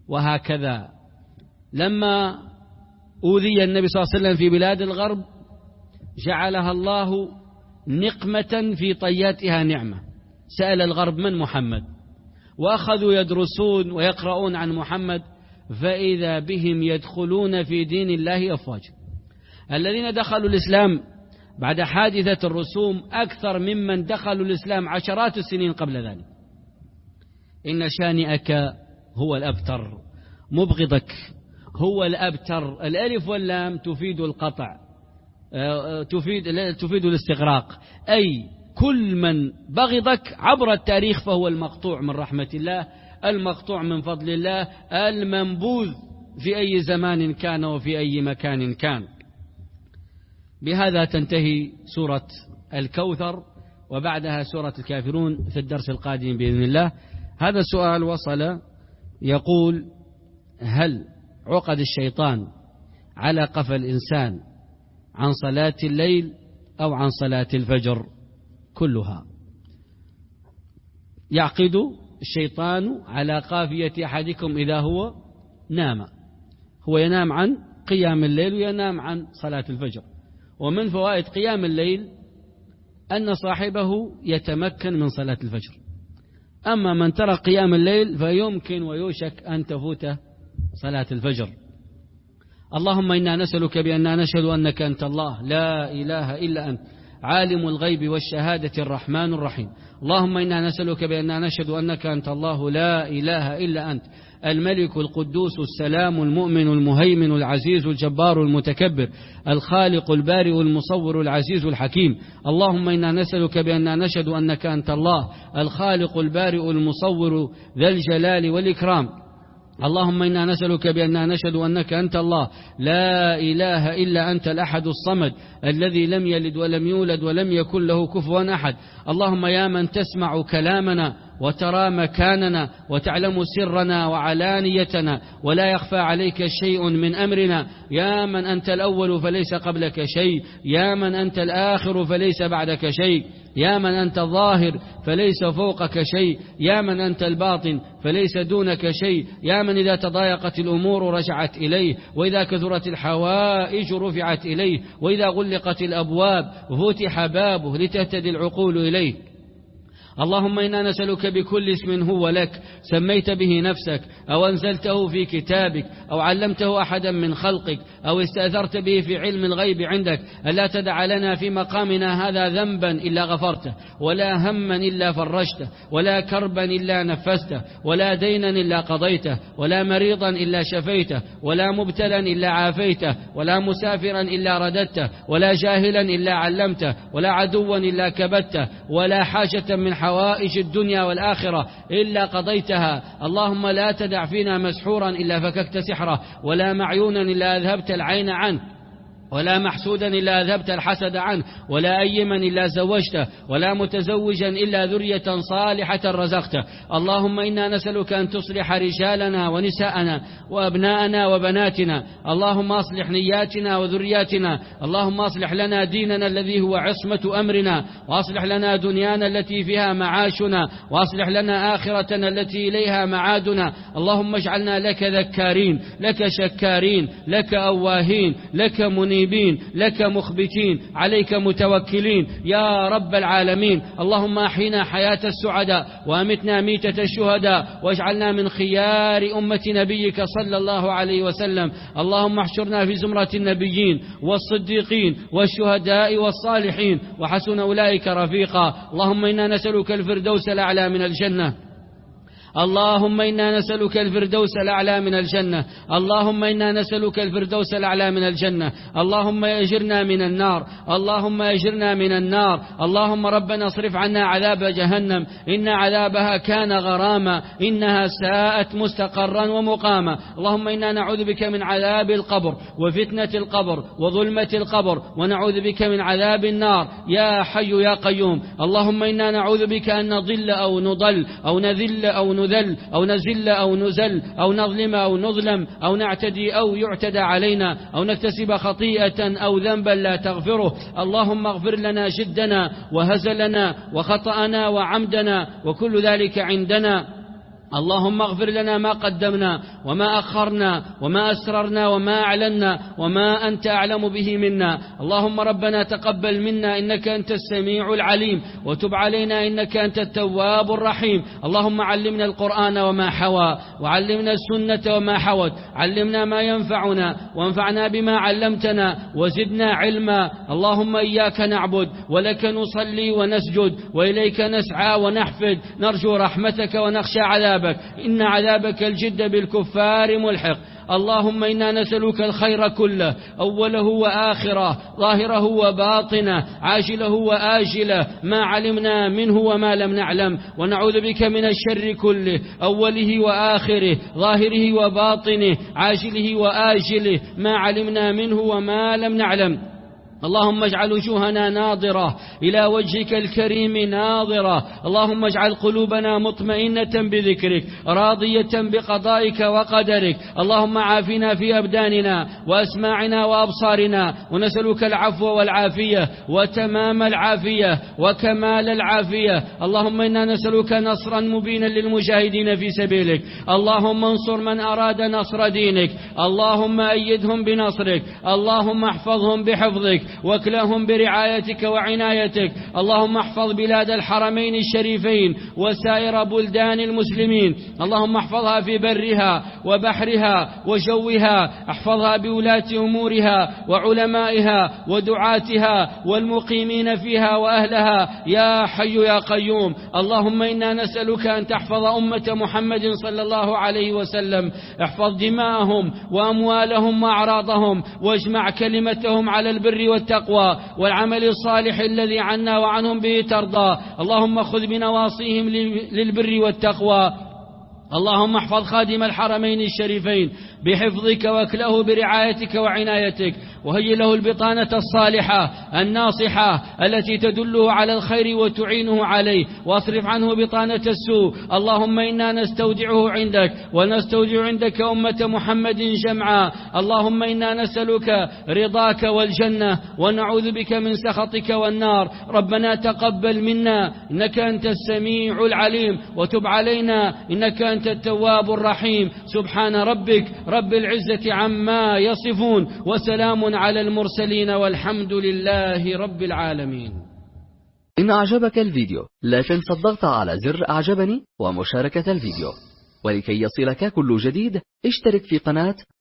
وهكذا لما أوذي النبي صلى الله عليه وسلم في بلاد الغرب جعلها الله نقمة في طياتها نعمة. سأل الغرب من محمد، وأخذوا يدرسون ويقرؤون عن محمد، فإذا بهم يدخلون في دين الله أفواجا. الذين دخلوا الإسلام بعد حادثة الرسوم أكثر ممن دخلوا الإسلام عشرات السنين قبل ذلك. إن شانئك هو الأبتر، مبغضك هو الأبتر. الألف واللام تفيد القطع، تفيد تفيد الاستغراق، أي كل من بغضك عبر التاريخ فهو المقطوع من رحمة الله، المقطوع من فضل الله، المنبوذ في أي زمان كان وفي أي مكان كان. بهذا تنتهي سورة الكوثر، وبعدها سورة الكافرون في الدرس القادم بإذن الله. هذا السؤال وصل يقول: هل عقد الشيطان على قفا الإنسان عن صلاة الليل أو عن صلاة الفجر؟ كلها. يعقد الشيطان على قافية أحدكم إذا هو نام، هو ينام عن قيام الليل وينام عن صلاة الفجر. ومن فوائد قيام الليل أن صاحبه يتمكن من صلاة الفجر. أما من ترك قيام الليل فيمكن ويوشك أن تفوته صلاة الفجر. اللهم إنا نسألك بأننا نشهد أنك أنت الله لا إله إلا أنت عالم الغيب والشهادة الرحمن الرحيم. اللهم إنا نسألك بأننا نشهد أنك أنت الله لا إله إلا أنت الملك القدوس السلام المؤمن المهيمن العزيز الجبار المتكبر الخالق البارئ المصور العزيز الحكيم. اللهم إنا نسألك بأننا نشهد أنك أنت الله الخالق البارئ المصور ذا الجلال والإكرام. اللهم إنا نسألك بأننا نشهد أنك أنت الله لا إله إلا أنت الأحد الصمد الذي لم يلد ولم يولد ولم يكن له كفوا أحد. اللهم يا من تسمع كلامنا وترى مكاننا وتعلم سرنا وعلانيتنا ولا يخفى عليك شيء من أمرنا، يا من أنت الأول فليس قبلك شيء، يا من أنت الآخر فليس بعدك شيء، يا من أنت الظاهر فليس فوقك شيء، يا من أنت الباطن فليس دونك شيء، يا من إذا تضايقت الأمور رجعت إليه، وإذا كثرت الحوائج رفعت إليه، وإذا غلقت الأبواب فتح بابه لتهتدي العقول إليه. اللهم إنا نسألك بكل اسم هو لك سميت به نفسك أو أنزلته في كتابك أو علمته أحدا من خلقك أو استأثرت به في علم الغيب عندك ألا تدع لنا في مقامنا هذا ذنبا إلا غفرته، ولا هما إلا فرجته، ولا كربا إلا نفسته، ولا دينا إلا قضيته، ولا مريضا إلا شفيته، ولا مبتلا إلا عافيته، ولا مسافرا إلا رددته، ولا جاهلا إلا علمته، ولا عدوا إلا كبته، ولا حاجة من حوائج الدنيا والآخرة إلا قضيتها. اللهم لا تدع فينا مسحورا إلا فككت سحره، ولا معيونا إلا أذهبت العين عنه، ولا محسودا إلا أذهبت الحسد عنه، ولا أيما إلا زوجته، ولا متزوجا إلا ذرية صالحة رزقته. اللهم إنا نسألك أن تصلح رجالنا ونساءنا وأبناءنا وبناتنا. اللهم أصلح نياتنا وذرياتنا. اللهم أصلح لنا ديننا الذي هو عصمة أمرنا، وأصلح لنا دنيانا التي فيها معاشنا، وأصلح لنا آخرتنا التي إليها معادنا. اللهم اجعلنا لك ذكارين، لك شكارين، لك أواهين، لك منيبين، لك مخبتين، عليك متوكلين يا رب العالمين. اللهم أحينا حياة السعداء وأمتنا ميتة الشهداء، واجعلنا من خيار أمة نبيك صلى الله عليه وسلم. اللهم احشرنا في زمرة النبيين والصديقين والشهداء والصالحين وحسن أولئك رفيقا. اللهم إنا نسألك الفردوس الأعلى من الجنة. اللهم إنا نسألك الفردوس الأعلى من الجنة. اللهم إنا نسألك الفردوس الأعلى من الجنة. اللهم أجرنا من النار. اللهم أجرنا من النار. اللهم ربنا اصرف عنا عذاب جهنم إن عذابها كان غراما إنها ساءت مستقرا ومقاما. اللهم إنا نعوذ بك من عذاب القبر وفتنة القبر وظلمة القبر، ونعوذ بك من عذاب النار يا حي يا قيوم. اللهم إنا نعوذ بك أن نضل أو نضل أو نذل أو نذل أو نزل أو نزل أو نظلم أو نظلم أو نعتدي أو يعتدى علينا أو نكتسب خطيئة أو ذنبا لا تغفره. اللهم اغفر لنا جدنا وهزلنا وخطأنا وعمدنا وكل ذلك عندنا. اللهم اغفر لنا ما قدمنا وما أخرنا وما أسررنا وما أعلنا وما أنت أعلم به منا. اللهم ربنا تقبل منا إنك أنت السميع العليم، وتب علينا إنك أنت التواب الرحيم. اللهم علمنا القرآن وما حوى، وعلمنا السنة وما حوت، علمنا ما ينفعنا وانفعنا بما علمتنا وزدنا علما. اللهم إياك نعبد ولك نصلي ونسجد وإليك نسعى ونحفد، نرجو رحمتك ونخشى عذابك، إن عذابك الجد بالكفار ملحق. اللهم إنا نسألك الخير كله، أوله وآخره، ظاهره وباطنه، عاجله وآجله، ما علمنا منه وما لم نعلم، ونعوذ بك من الشر كله، أوله وآخره، ظاهره وباطنه، عاجله وآجله، ما علمنا منه وما لم نعلم. اللهم اجعل وجوهنا ناظرة إلى وجهك الكريم ناظرة. اللهم اجعل قلوبنا مطمئنة بذكرك راضية بقضائك وقدرك. اللهم عافنا في أبداننا وأسماعنا وأبصارنا، ونسألك العفو والعافية وتمام العافية وكمال العافية. اللهم إنا نسألك نصرا مبينا للمجاهدين في سبيلك. اللهم انصر من أراد نصر دينك، اللهم أيدهم بنصرك، اللهم احفظهم بحفظك واكلهم برعايتك وعنايتك. اللهم احفظ بلاد الحرمين الشريفين وسائر بلدان المسلمين. اللهم احفظها في برها وبحرها وجوها، احفظها بولاة أمورها وعلمائها ودعاتها والمقيمين فيها وأهلها يا حي يا قيوم. اللهم إنا نسألك أن تحفظ أمة محمد صلى الله عليه وسلم، احفظ دماءهم وأموالهم وأعراضهم، واجمع كلمتهم على البر والتقوى والعمل الصالح الذي عنا وعنهم به ترضى. اللهم خذ بنواصيهم للبر والتقوى. اللهم احفظ خادم الحرمين الشريفين بحفظك واكله برعايتك وعنايتك، وهيئ له البطانة الصالحة الناصحة التي تدله على الخير وتعينه عليه، واصرف عنه بطانة السوء. اللهم إنا نستودعه عندك ونستودع عندك أمة محمد جمعا. اللهم إنا نسألك رضاك والجنة ونعوذ بك من سخطك والنار. ربنا تقبل منا إنك أنت السميع العليم، وتب علينا إنك أنت التواب الرحيم. سبحان ربك رب العزة عما يصفون، وسلام على المرسلين، والحمد لله رب العالمين. إن أعجبك الفيديو لا تنسى الضغط على زر أعجبني ومشاركة الفيديو، ولكي يصلك كل جديد اشترك في قناة